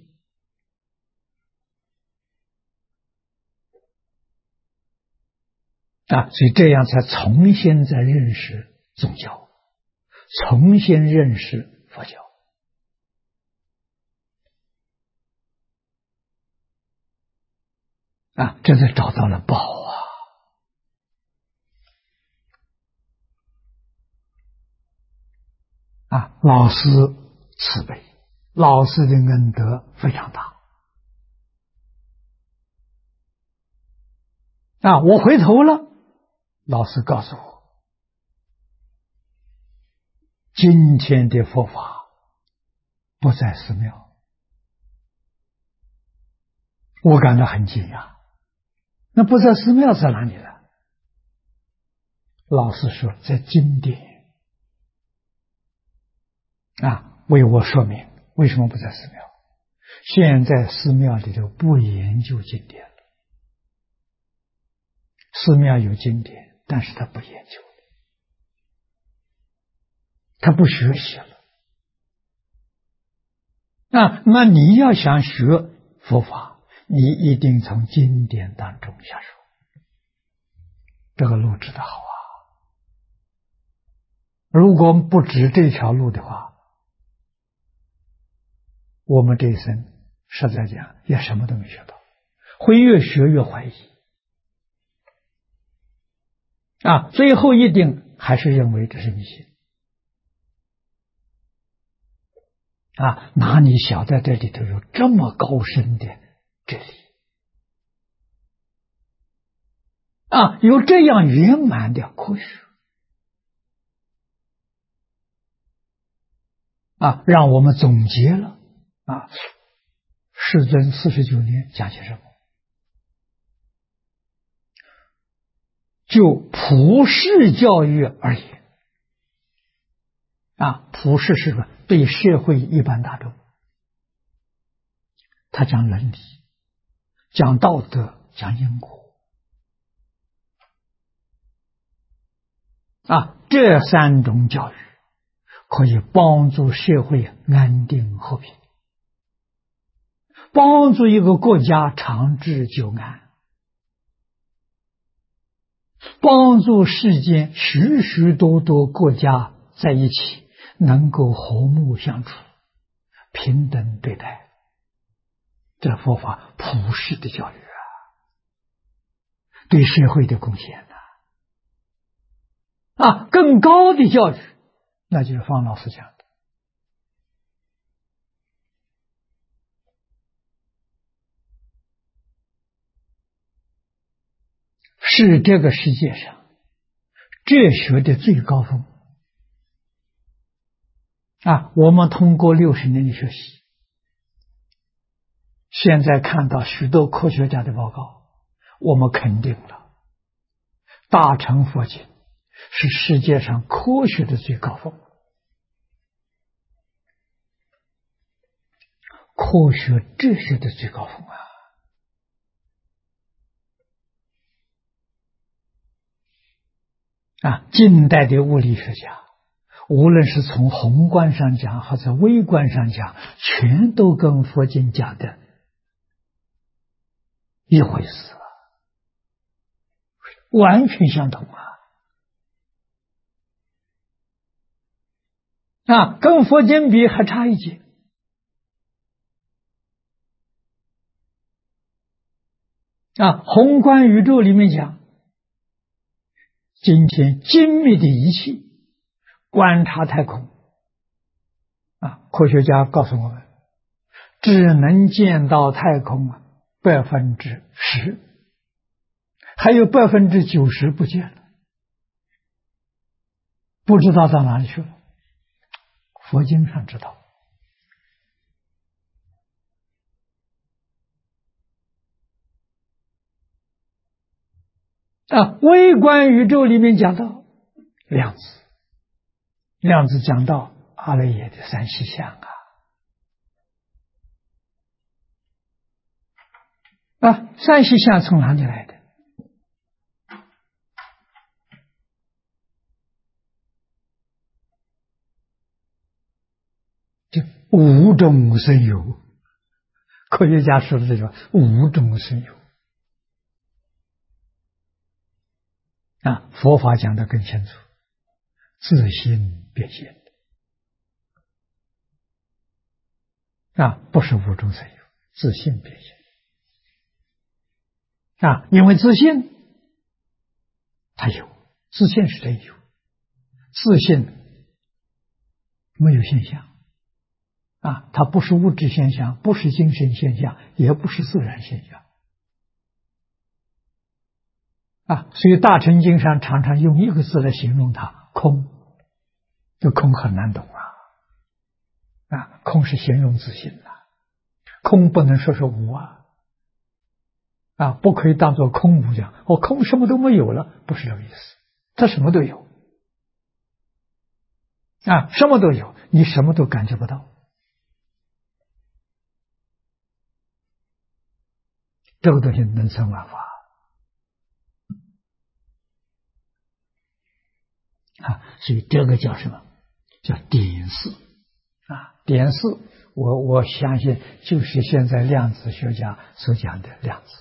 所以这样才重新再认识宗教，重新认识佛教。这才找到了宝老师慈悲，老师的恩德非常大。我回头了，老师告诉我，今天的佛法不在寺庙，我感到很惊讶。那不在寺庙在哪里呢？老师说在经典。为我说明为什么不在寺庙。现在寺庙里头不研究经典了，寺庙有经典，但是他不研究了，他不学习了。那你要想学佛法，你一定从经典当中下手，这个路指得好如果不指这条路的话，我们这一生实在讲也什么都没学到，会越学越怀疑最后一定还是认为这是迷信哪里晓得这里头有这么高深的哲理有这样圆满的科学让我们总结了世尊49年讲些什么？就普世教育而言普世是什么？对社会一般大众，他讲伦理，讲道德，讲因果这3种教育可以帮助社会安定和平，帮助一个国家长治久安，帮助世间许许多多国家在一起能够和睦相处，平等对待。这佛法普世的教育对社会的贡献更高的教育，那就是方老师讲的是这个世界上哲学的最高峰我们通过60年的学习，现在看到许多科学家的报告，我们肯定了大乘佛经是世界上科学的最高峰，科学哲学的最高峰近代的物理学家无论是从宏观上讲还是微观上讲，全都跟佛经讲的一回事完全相同跟佛经比还差一截宏观宇宙里面讲，今天精密的仪器观察太空科学家告诉我们，只能见到太空10%，还有90%不见了，不知道到哪里去了。佛经上知道微观宇宙里面讲到量子，量子讲到阿赖耶的3细相山西相从哪里来的？就无中生有，科学家说的这个无中生有佛法讲的更清楚，自性变现不是无中生有，自性变现因为自性它有，自性是真有，自性没有现象它不是物质现象，不是精神现象，也不是自然现象所以大乘经上常常用一个字来形容它，空。这空很难懂空是形容自性空不能说是无不可以当作空无讲，空什么都没有了，不是这个意思，它什么都有什么都有，你什么都感觉不到，这个东西能生万法所以这个叫什么？叫点识点识我相信就是现在量子学家所讲的量子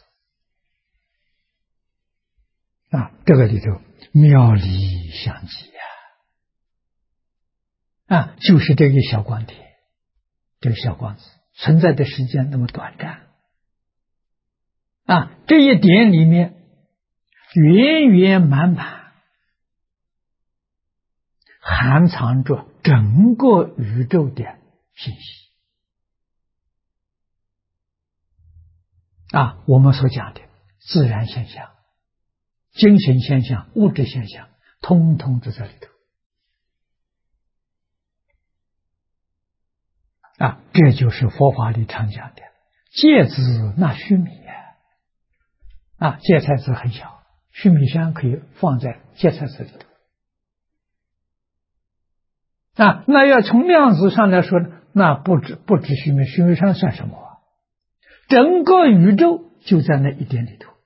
这个里头妙理相继就是这个小光点，这个小光子存在的时间那么短暂这一点里面圆圆满满含藏着整个宇宙的信息我们所讲的自然现象、精神现象、物质现象，通通都在里头这就是佛法里常讲的芥子纳须弥芥菜籽很小，须弥山可以放在芥菜籽里头那要从量子上来说，那不止须弥山算什么整个宇宙就在那一点里头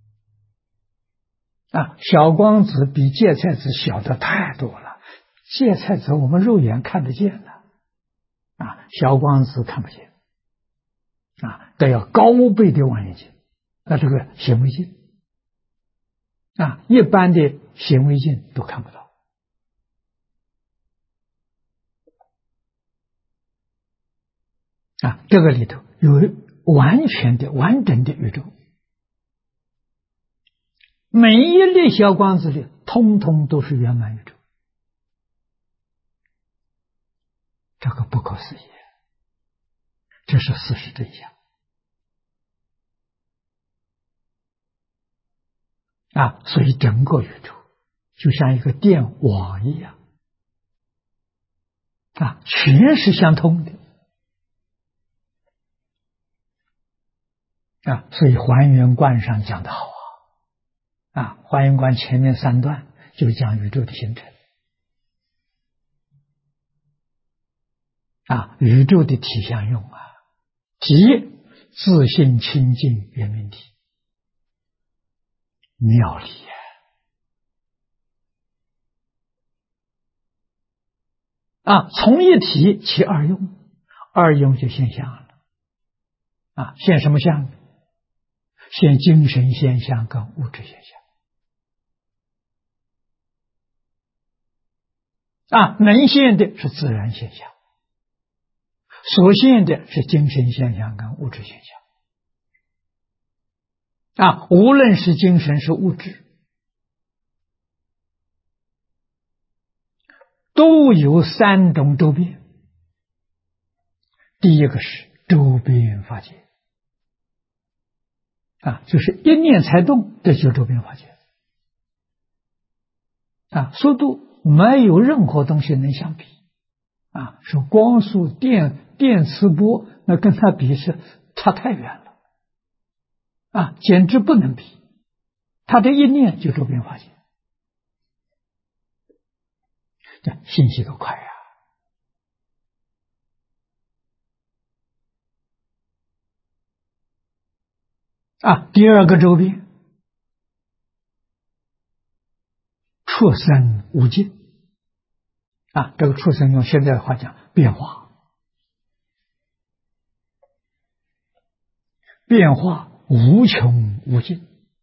小光子比芥菜籽小的太多了，芥菜籽我们肉眼看得见的小光子看不见都要高倍的望远镜，这个显微镜一般的显微镜都看不到这个里头有完全的完整的宇宙，每一粒小光子里通通都是圆满宇宙，这个不可思议，这是事实真相所以整个宇宙就像一个电网一样全是相通的所以还原观上讲得好还原观前面3段就讲宇宙的形成宇宙的体相用体自性清净圆明体，妙理从一体起二用，二用就现象了现什么相？现精神现象跟物质现象能现的是自然现象，所现的是精神现象跟物质现象无论是精神是物质都有3种周边，第一个是周边法界就是一念才动，这就是周边法界速度没有任何东西能相比说光速、电磁波，那跟它比是差太远了简直不能比，它的一念就周边法界，这信息多快第二个周边，畜生无尽。这个畜生用现在的话讲，变化，变化无穷无尽。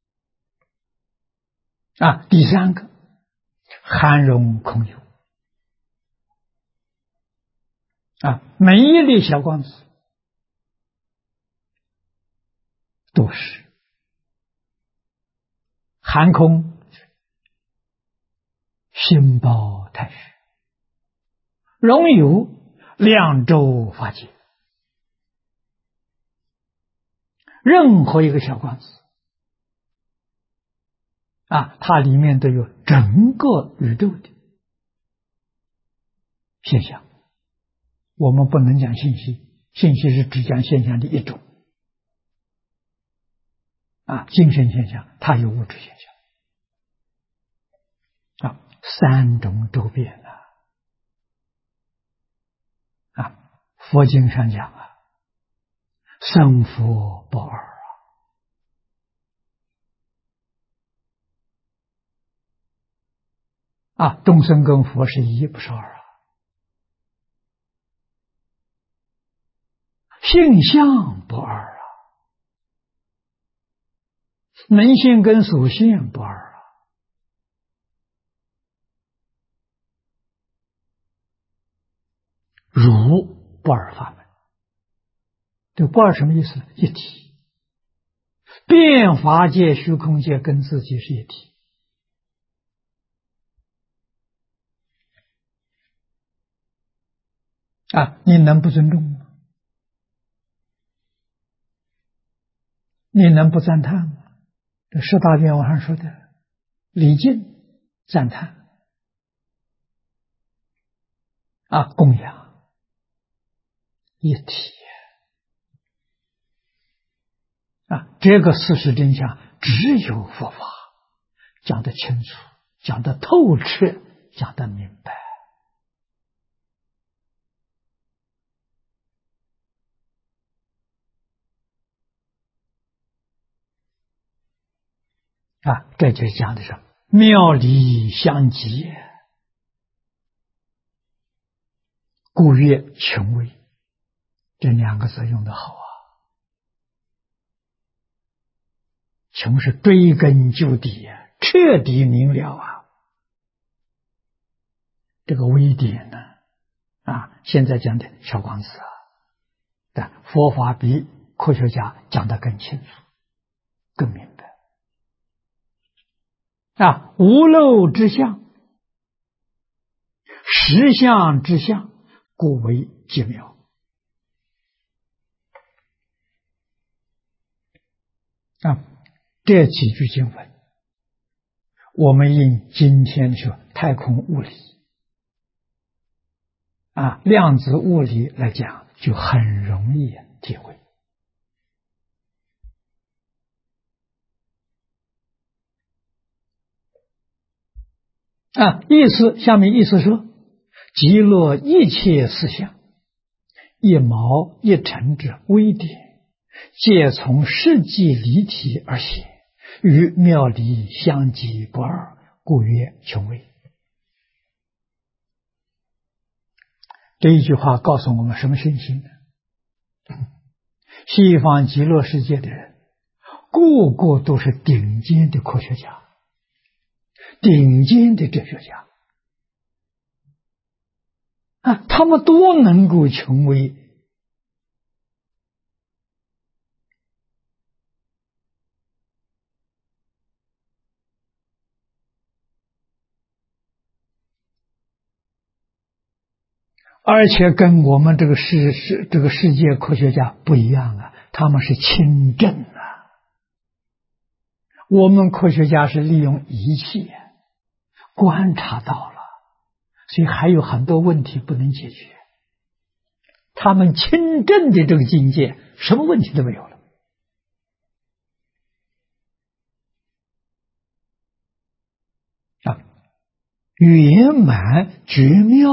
第三个，含容空有。每一粒小光子都是含空，心包太虚，容有两周法界。任何一个小光子它里面都有整个宇宙的现象。我们不能讲信息，信息是只讲现象的一种。精神现象它有物质现象。三种周遍佛经上讲生佛不二众生跟佛是一，不是二性相不二能性跟属性不二如不二法门。这不二什么意思呢？一体。变法界、虚空界跟自己是一体。你能不尊重吗？你能不赞叹吗？这十大愿网上说的，礼敬、赞叹供养一体这个事实真相只有佛法讲得清楚，讲得透彻，讲得明白这就讲的是妙理相即，故曰穷微。这两个字用得好穷是追根究底彻底明了这个微点呢现在讲的小光子但佛法比科学家讲得更清楚，更明白无漏之相，实相之相，故为极妙这几句经文，我们用今天的太空物理量子物理来讲，就很容易体会下面意思说，极乐一切事相，一毛一尘之微点，皆从实际离体而显，与妙理相即不二，故曰穷微。这一句话告诉我们什么信息呢？西方极乐世界的人个个都是顶尖的科学家，顶尖的哲学家他们都能够穷微而且跟我们这个世界科学家不一样他们是亲证我们科学家是利用仪器观察到了，所以还有很多问题不能解决。他们亲证的这个境界，什么问题都没有了圆满绝妙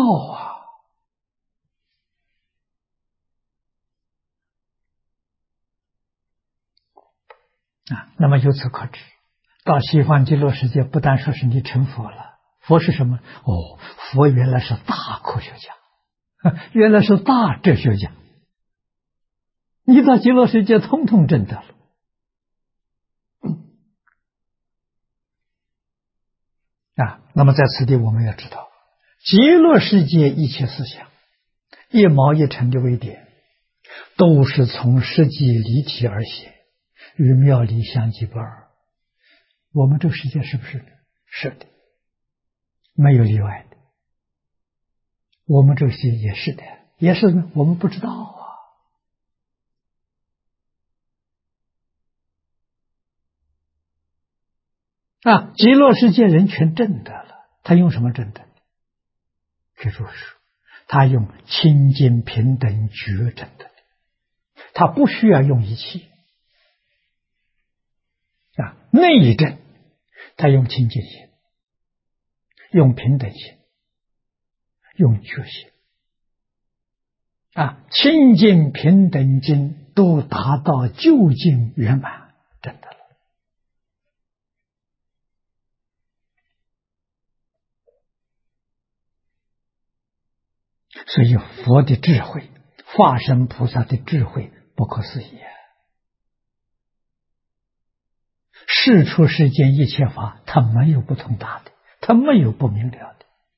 那么由此可知，到西方极乐世界，不但说是你成佛了，佛是什么？佛原来是大科学家，原来是大哲学家。你到极乐世界，通通证得了。那么在此地我们要知道，极乐世界一切思想，一毛一尘的微点，都是从实际离体而显，与妙理相即不二。我们这个世界是不是？是的，没有例外的。我们这个世界也是的，也是呢，我们不知道极乐世界人全证得了，他用什么证得？可以说是他用清净平等觉证得的，他不需要用仪器内证，他用清净心，用平等心，用觉心清净平等经都达到究竟圆满，证得了。所以佛的智慧，化身菩萨的智慧不可思议世出世间一切法，它没有不通达的，它没有不明了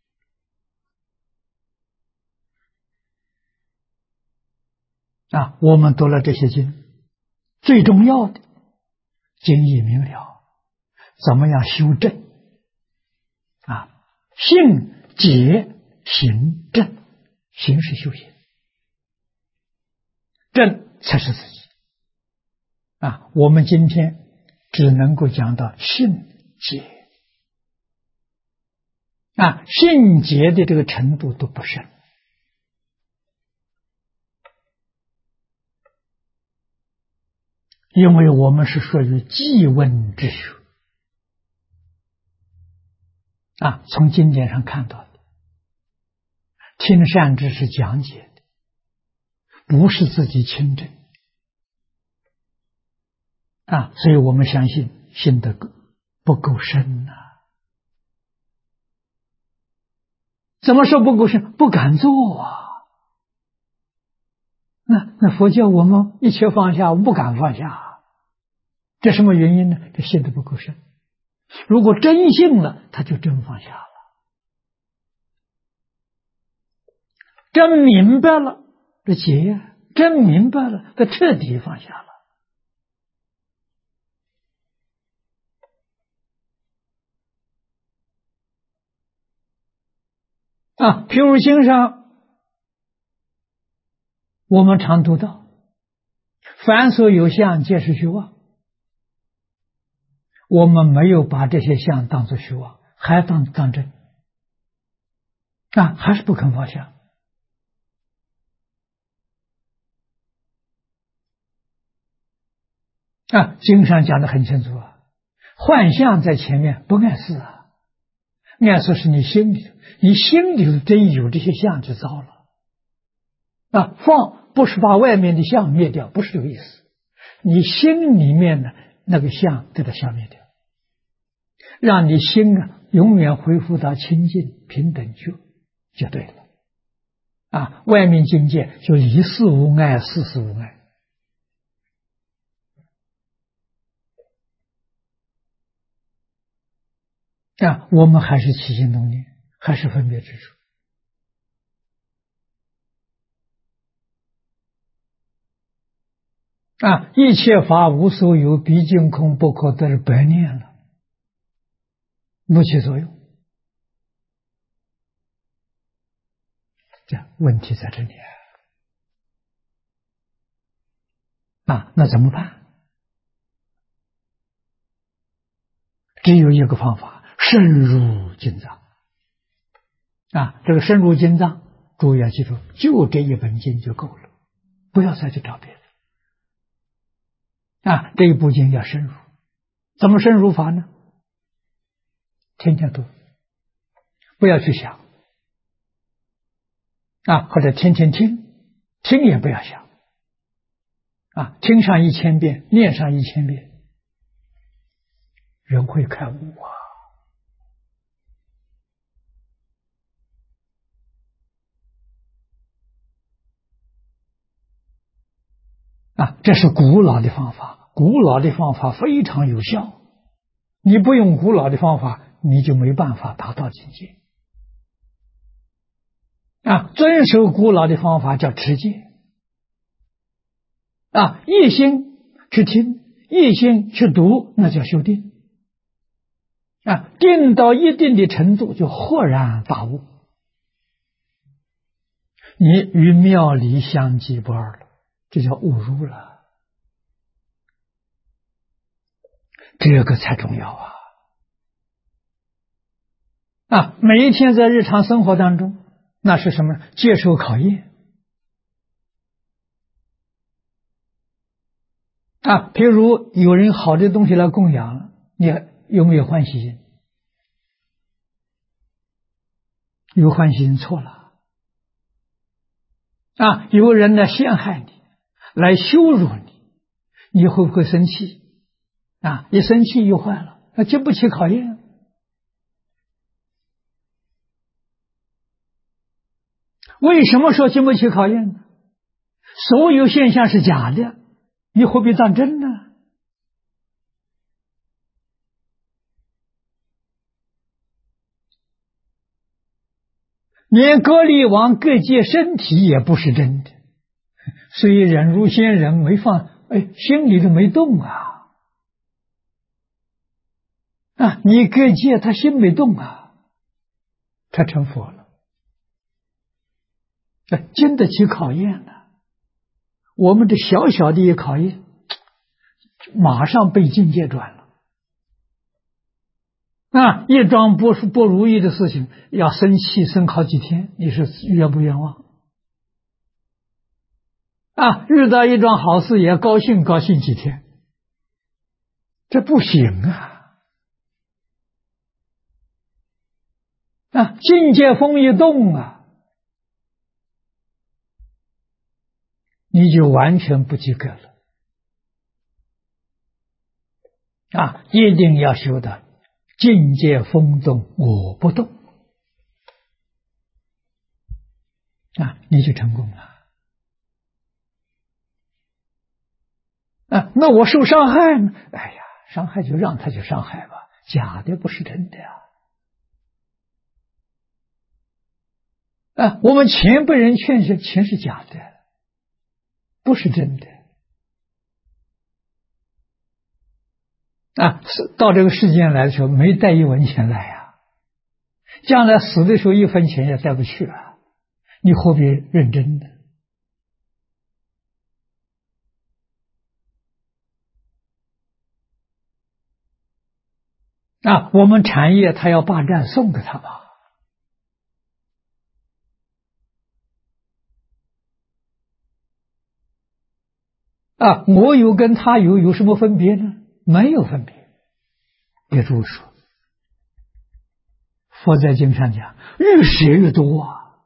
的我们读了这些经，最重要的经义明了，怎么样修正信解行正，行是修行，正才是自己我们今天只能够讲到信解信解的这个程度都不深，因为我们是属于记问之学从经典上看到的，听善知识讲解的，不是自己亲证所以我们相信信得不够深怎么说不够深？不敢做那佛教我们一切放下，我们不敢放下，这什么原因呢？这信得不够深。如果真信了，他就真放下了，真明白了，这解真明白了，他彻底放下了譬如经上我们常读到，凡所有相，皆是虚妄。我们没有把这些相当作虚妄，还当真还是不肯放下经上讲得很清楚幻象在前面不碍事碍事是你心里头，你心里头真有这些相就糟了放不是把外面的相灭掉，不是这个意思，你心里面的那个相给它消灭掉，让你心永远恢复到清净平等就对了外面境界就一事无碍，事事无碍我们还是起心动念，还是分别执着一切法无所有，毕竟空，不可得，白念了，不起作用。这样问题在这里那怎么办？只有一个方法，深入经藏这个深入经藏，诸位要记住，就这一本经就够了，不要再去找别的这一部经要深入。怎么深入法呢？天天读，不要去想或者天天听，听也不要想听上1000遍，念上1000遍， 人会开悟这是古老的方法，古老的方法非常有效。你不用古老的方法，你就没办法达到境界。遵守古老的方法叫持戒。一心去听，一心去读，那叫修定。定到一定的程度，就豁然大悟，你与妙理相继不二了，这叫悟入了。这个才重要每一天在日常生活当中，那是什么？接受考验譬如有人好的东西来供养了，你有没有欢喜心？有欢喜心错了有人来陷害你，来羞辱你，你会不会生气？一生气又坏了，那经不起考验。为什么说经不起考验呢？所有现象是假的，你何必当真呢？连隔离王各界身体也不是真的，所以忍辱仙人没放，心里都没动你各界他心没动他成佛了，经得起考验了。我们这小小的一考验，马上被境界转了。一桩不如意的事情，要生气生好几天，你是冤不冤枉？遇到一桩好事也高兴几天，这不行境界风一动你就完全不及格了一定要修到境界风动我不动你就成功了那我受伤害呢？伤害就让他去伤害吧，假的不是真的我们钱被人劝是钱是假的，不是真的到这个世间来的时候没带一文钱来将来死的时候一分钱也带不去你何必认真呢？我们产业他要霸占送给他吧我有跟他有什么分别呢？没有分别。别注说，佛在经上讲，越舍越多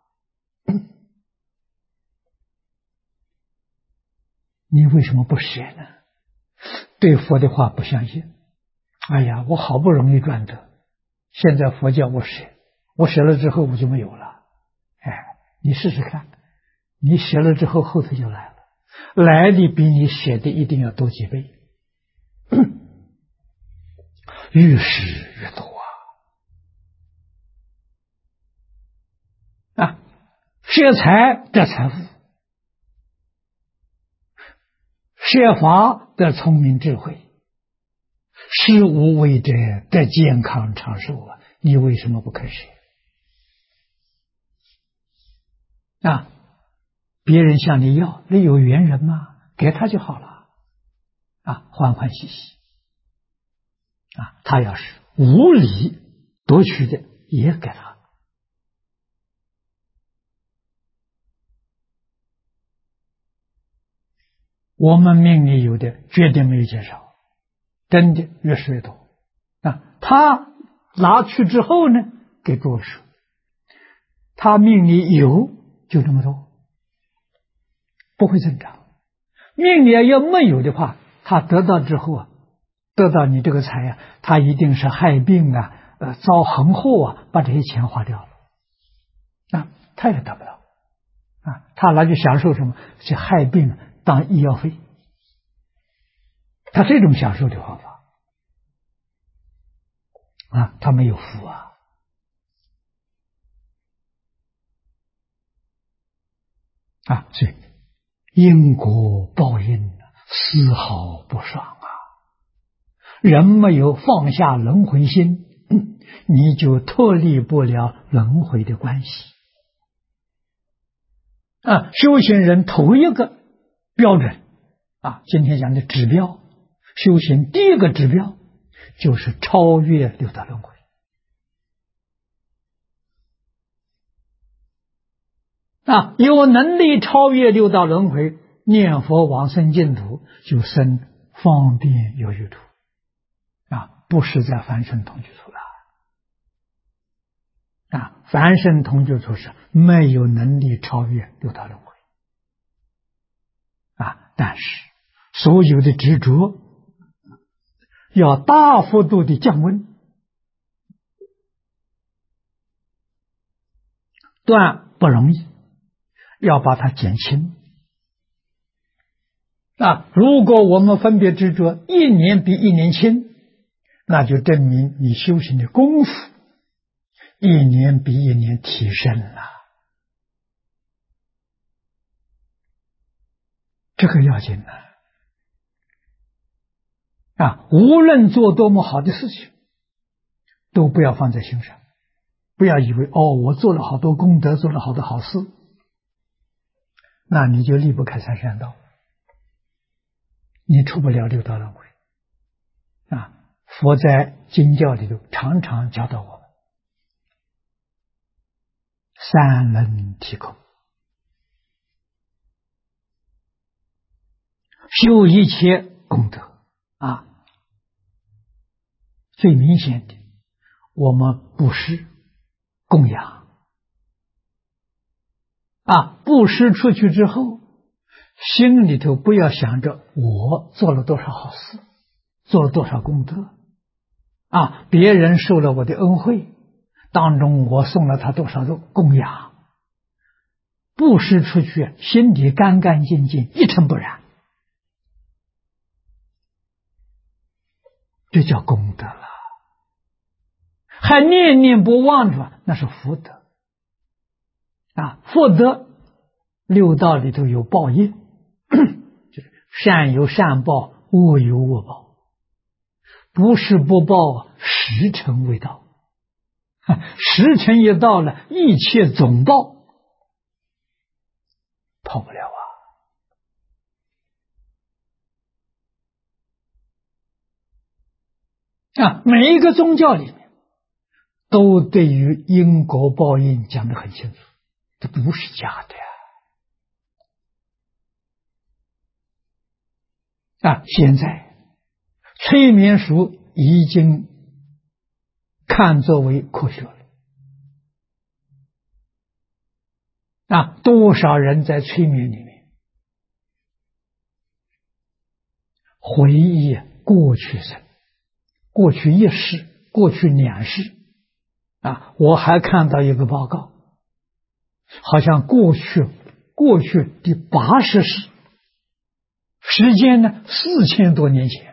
你为什么不舍呢？对佛的话不相信。我好不容易赚得，现在佛教我舍，我舍了之后我就没有了。你试试看，你舍了之后后头就来了，来的比你舍的一定要多几倍。越施越多舍财得财富，舍法得聪明智慧，施无为者得健康长寿你为什么不肯舍？别人向你要，那有缘人吗？给他就好了欢欢喜喜他要是无理夺取的也给他。我们命里有的绝对没有减少，真的越是越多他拿去之后呢，给诸说，他命里有就这么多，不会增长。命里要没有的话，他得到之后得到你这个财他他一定是害病啊，遭横祸啊，把这些钱花掉了，他也得不到他拿去享受什么？去害病当医药费，他这种享受的方法他没有福所以因果报应丝毫不爽人没有放下轮回心，你就脱离不了轮回的关系修行人头一个标准今天讲的指标，修行第一个指标就是超越六道轮回有能力超越六道轮回，念佛往生净土，就生方便有余土不是在凡圣同居土了凡圣同居土是没有能力超越六道轮回但是所有的执着要大幅度的降温，断不容易，要把它减轻如果我们分别执着一年比一年轻，那就证明你修行的功夫一年比一年提升了，这个要紧无论做多么好的事情，都不要放在心上，不要以为我做了好多功德，做了好多好事，那你就离不开三善道，你出不了六道轮回佛在经教里头常常教导我们三轮体空，修一切功德最明显的，我们布施供养布施出去之后，心里头不要想着我做了多少好事，做了多少功德别人受了我的恩惠，当中我送了他多少的供养，布施出去心里干干净净，一尘不染，这叫功德了，还念念不忘着，那是福德福德六道里头有报应就是善有善报，恶有恶报，不是不报，时辰未到，时辰一到了，一切总报跑不了每一个宗教里面都对于因果报应讲得很清楚，这不是假的现在催眠术已经看作为科学了多少人在催眠里面回忆过去生、过去一世、过去两世我还看到一个报告，好像过去的80世，时间呢4000多年前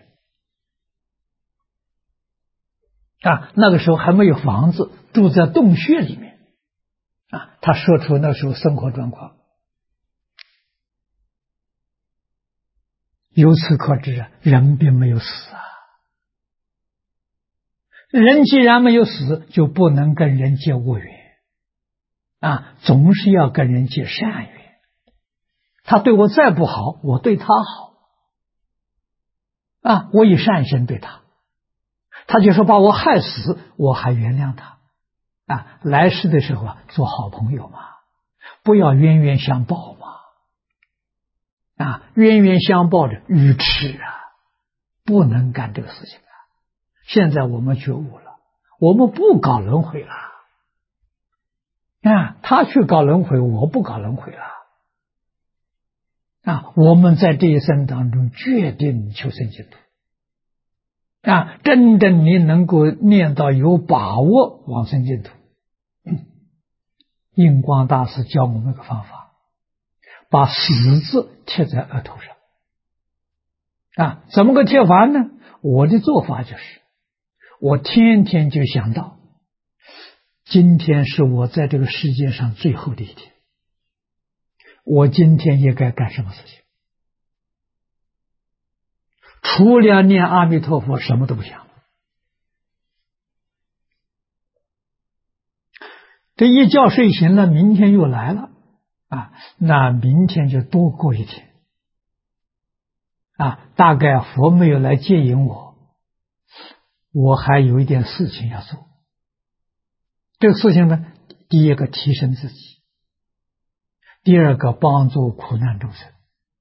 那个时候还没有房子，住在洞穴里面他说出那时候生活状况，由此可知人并没有死人既然没有死，就不能跟人结恶缘总是要跟人结善缘，他对我再不好，我对他好我以善心对他，他就说把我害死，我还原谅他来世的时候做好朋友嘛，不要冤冤相报嘛冤冤相报的愚痴不能干这个事情现在我们觉悟了，我们不搞轮回了他去搞轮回，我不搞轮回了我们在这一生当中决定求生净土真正你能够念到有把握往生净土，印光大师教我们个方法，把死字贴在额头上。怎么个贴法呢？我的做法就是，我天天就想到，今天是我在这个世界上最后的一天，我今天应该干什么事情？除了念阿弥陀佛，什么都不想。这一觉睡醒了，明天又来了，那明天就多过一天。大概佛没有来接引我，我还有一点事情要做。这个事情呢，第一个提升自己，第二个帮助苦难众生。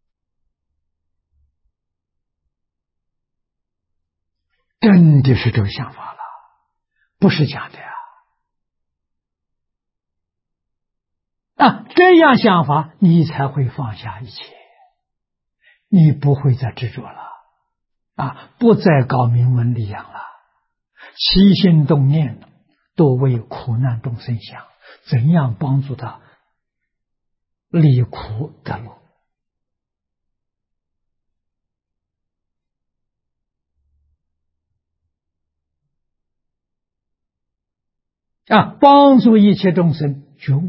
真的是这个想法了，不是假的呀。这样想法，你才会放下一切，你不会再执着了，不再搞名闻利养了，起心动念都为苦难众生想，怎样帮助他离苦得乐。帮助一切众生觉悟，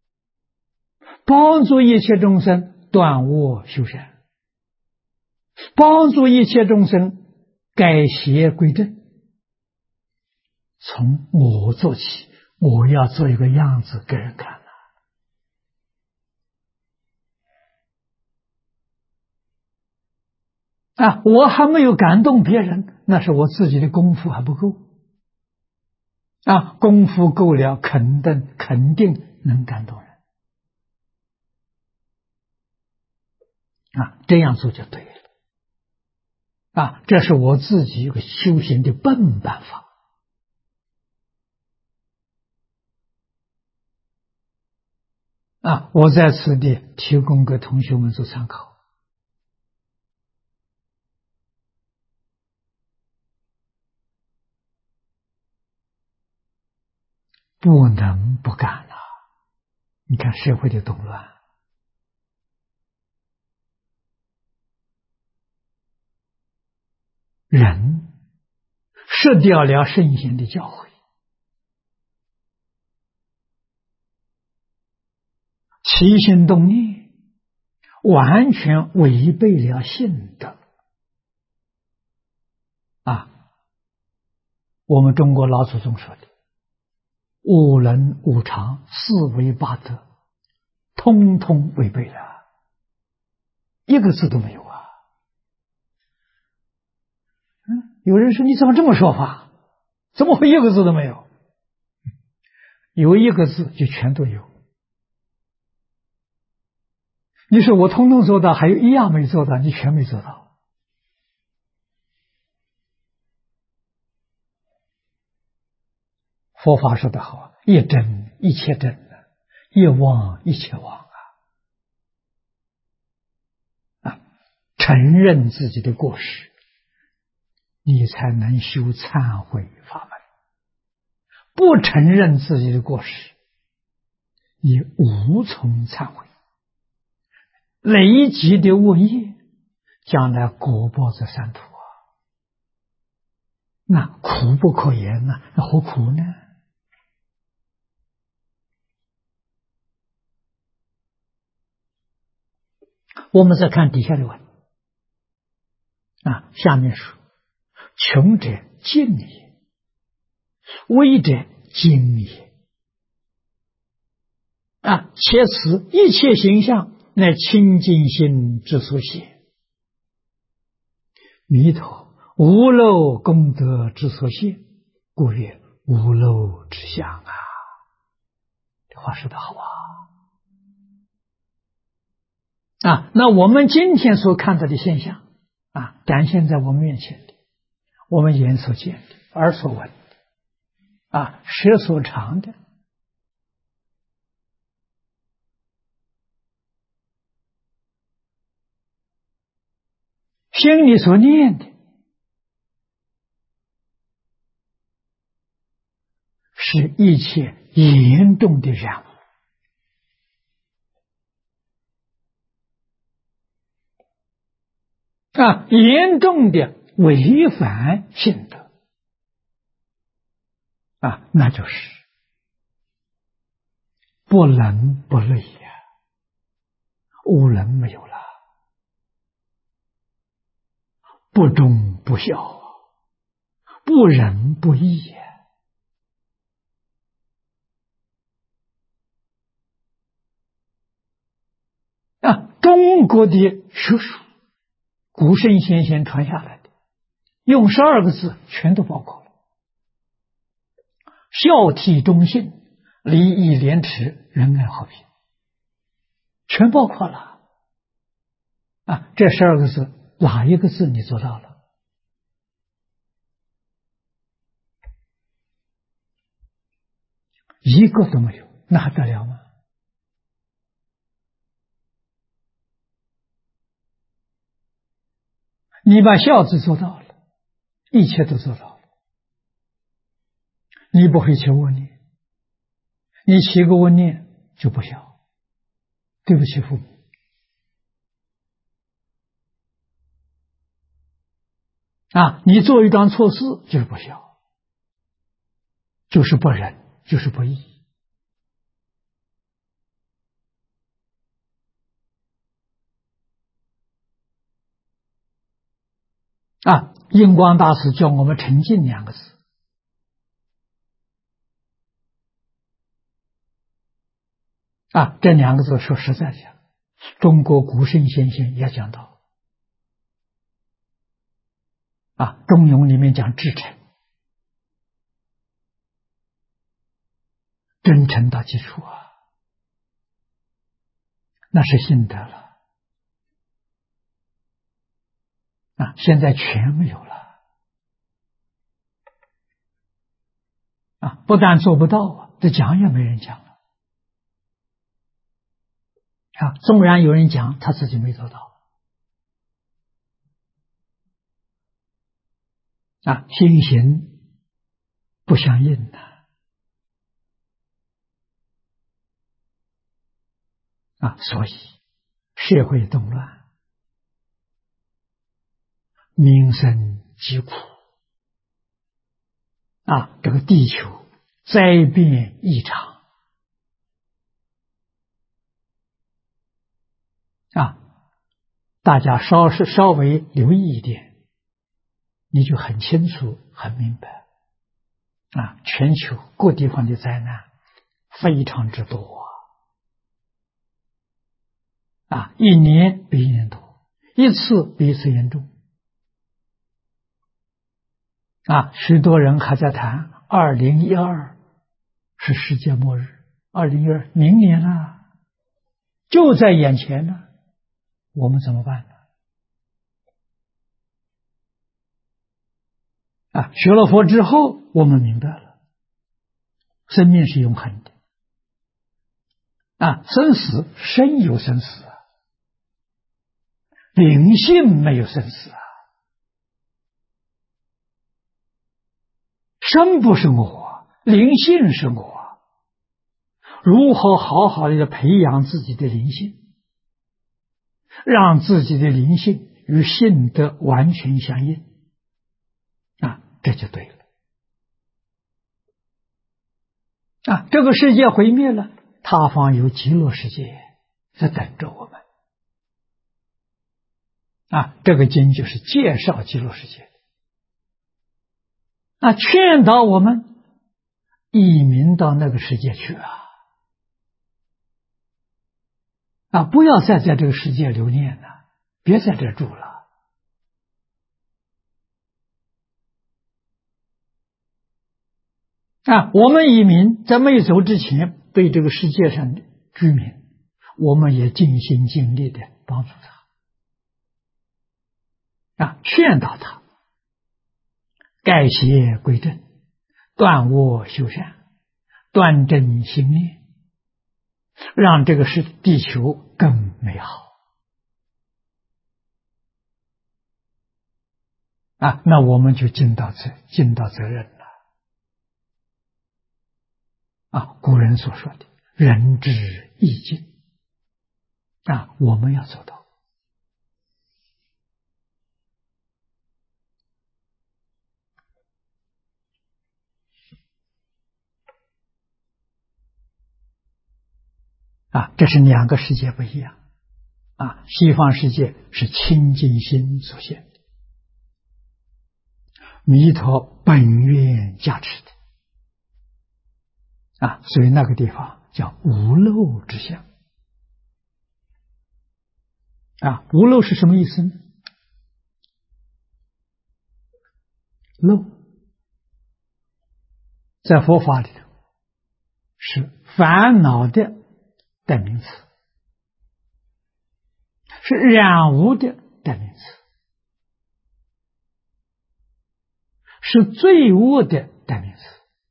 帮助一切众生断恶修善，帮助一切众生改邪归正。从我做起，我要做一个样子给人看我还没有感动别人，那是我自己的功夫还不够。功夫够了，肯定能感动人。这样做就对了。这是我自己一个修行的笨办法。我在此地提供给同学们做参考。不能不干了。你看社会的动乱，人失掉了圣贤的教诲，起心动念完全违背了性德。我们中国老祖宗说的五伦五常四维八德，通通违背了，一个字都没有有人说你怎么这么说法？怎么会一个字都没有？有一个字就全都有。你说我通通做到，还有一样没做到，你全没做到。佛法说得好，一真一切真，一妄一切妄承认自己的过失，你才能修忏悔法门。不承认自己的过失，你无从忏悔，累积的恶业将来果报在三途那苦不可言那何苦呢？我们再看底下的文下面说：穷者尽也，危者精也。且此一切形象，乃清净心之所显，弥陀无漏功德之所现，故曰无漏之相这话说得好那我们今天所看到的现象展现在我们面前的，我们眼所见的，耳所闻的舌所尝的，心里所念的， 是一切严重的染污严重的违反性德那就是不伦不类呀，无伦没有了，不忠不孝，不仁不义中国的学术，古圣先贤传下来的，用12个字全都包括了：孝悌忠信、礼义廉耻、仁爱和平，全包括了这12个字，哪一个字你做到了？一个都没有，那还得了吗？你把孝字做到了，一切都做到了。你不会起恶念，你起个恶念就不孝，对不起父母你做一桩错事就是不孝，就是不仁，就是不义印光大师教我们诚信2个字这2个字说实在讲，中国古圣先贤也讲到中庸里面讲至诚，真诚到基础那是信德了现在全没有了不但做不到这讲也没人讲了纵然有人讲，他自己没做到心行不相应所以社会动乱，民生疾苦这个地球灾变异常大家稍微留意一点，你就很清楚很明白全球各地方的灾难非常之多一年比一年多，一次比一次严重许多人还在谈2012是世界末日，2012明年就在眼前呢，我们怎么办呢？学了佛之后，我们明白了，生命是永恒的生死生有生死灵性没有生死生不是我，灵性是我。如何好好的培养自己的灵性，让自己的灵性与性德完全相应这就对了这个世界毁灭了，他方有极乐世界在等着我们这个经就是介绍极乐世界劝导我们移民到那个世界去不要再在这个世界留念了，别在这住了我们移民在没走之前，对这个世界上的居民，我们也尽心尽力的帮助他劝导他改邪归正，断恶修善，端正心念，让这个地球更美好那我们就尽到责任了古人所说的仁至义尽我们要做到。这是两个世界不一样西方世界是清净心所现的，弥陀本愿加持的所以那个地方叫无漏之相无漏是什么意思呢？漏在佛法里头是烦恼的代名词，是染污的代名词，是罪恶的代名词。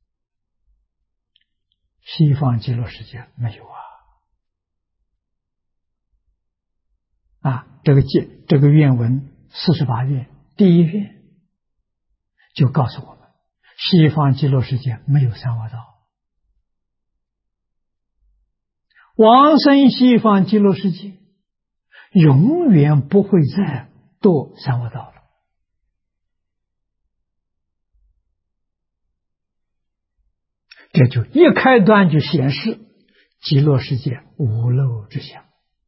西方极乐世界没有这个愿文48愿第一愿就告诉我们，西方极乐世界没有三恶道，往生西方极乐世界永远不会再堕三恶道了。这就一开端就显示极乐世界无漏之相，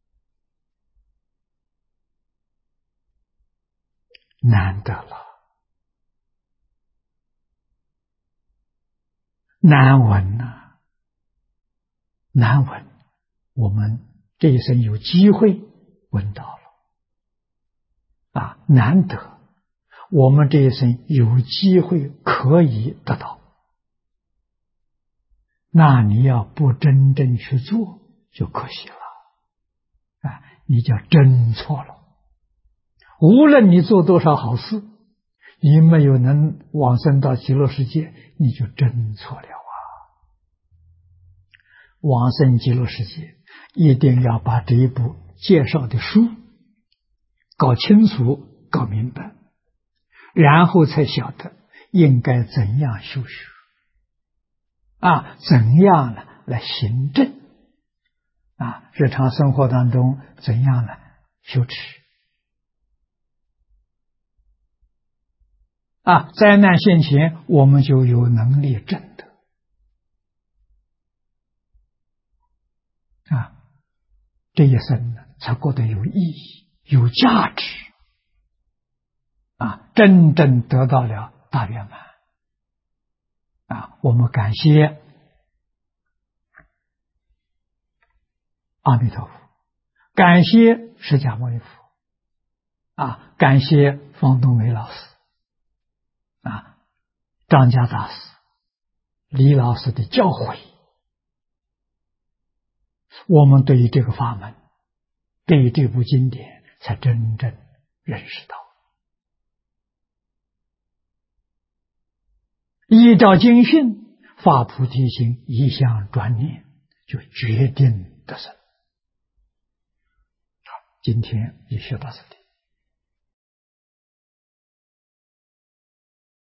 难得了，难闻难闻。我们这一生有机会闻到了难得我们这一生有机会可以得到，那你要不真正去做就可惜了你就真错了。无论你做多少好事，你没有能往生到极乐世界，你就真错了往生极乐世界一定要把这一部介绍的书搞清楚搞明白，然后才晓得应该怎样修学怎样呢来行正日常生活当中怎样呢修持灾难现前我们就有能力证得这一生呢才过得有意义有价值真正得到了大圆满我们感谢阿弥陀佛，感谢释迦牟尼佛感谢方东梅老师张家大师李老师的教诲，我们对于这个法门对于这部经典才真正认识到，依照经训发菩提心一向专念，就决定得生。今天也学到这里。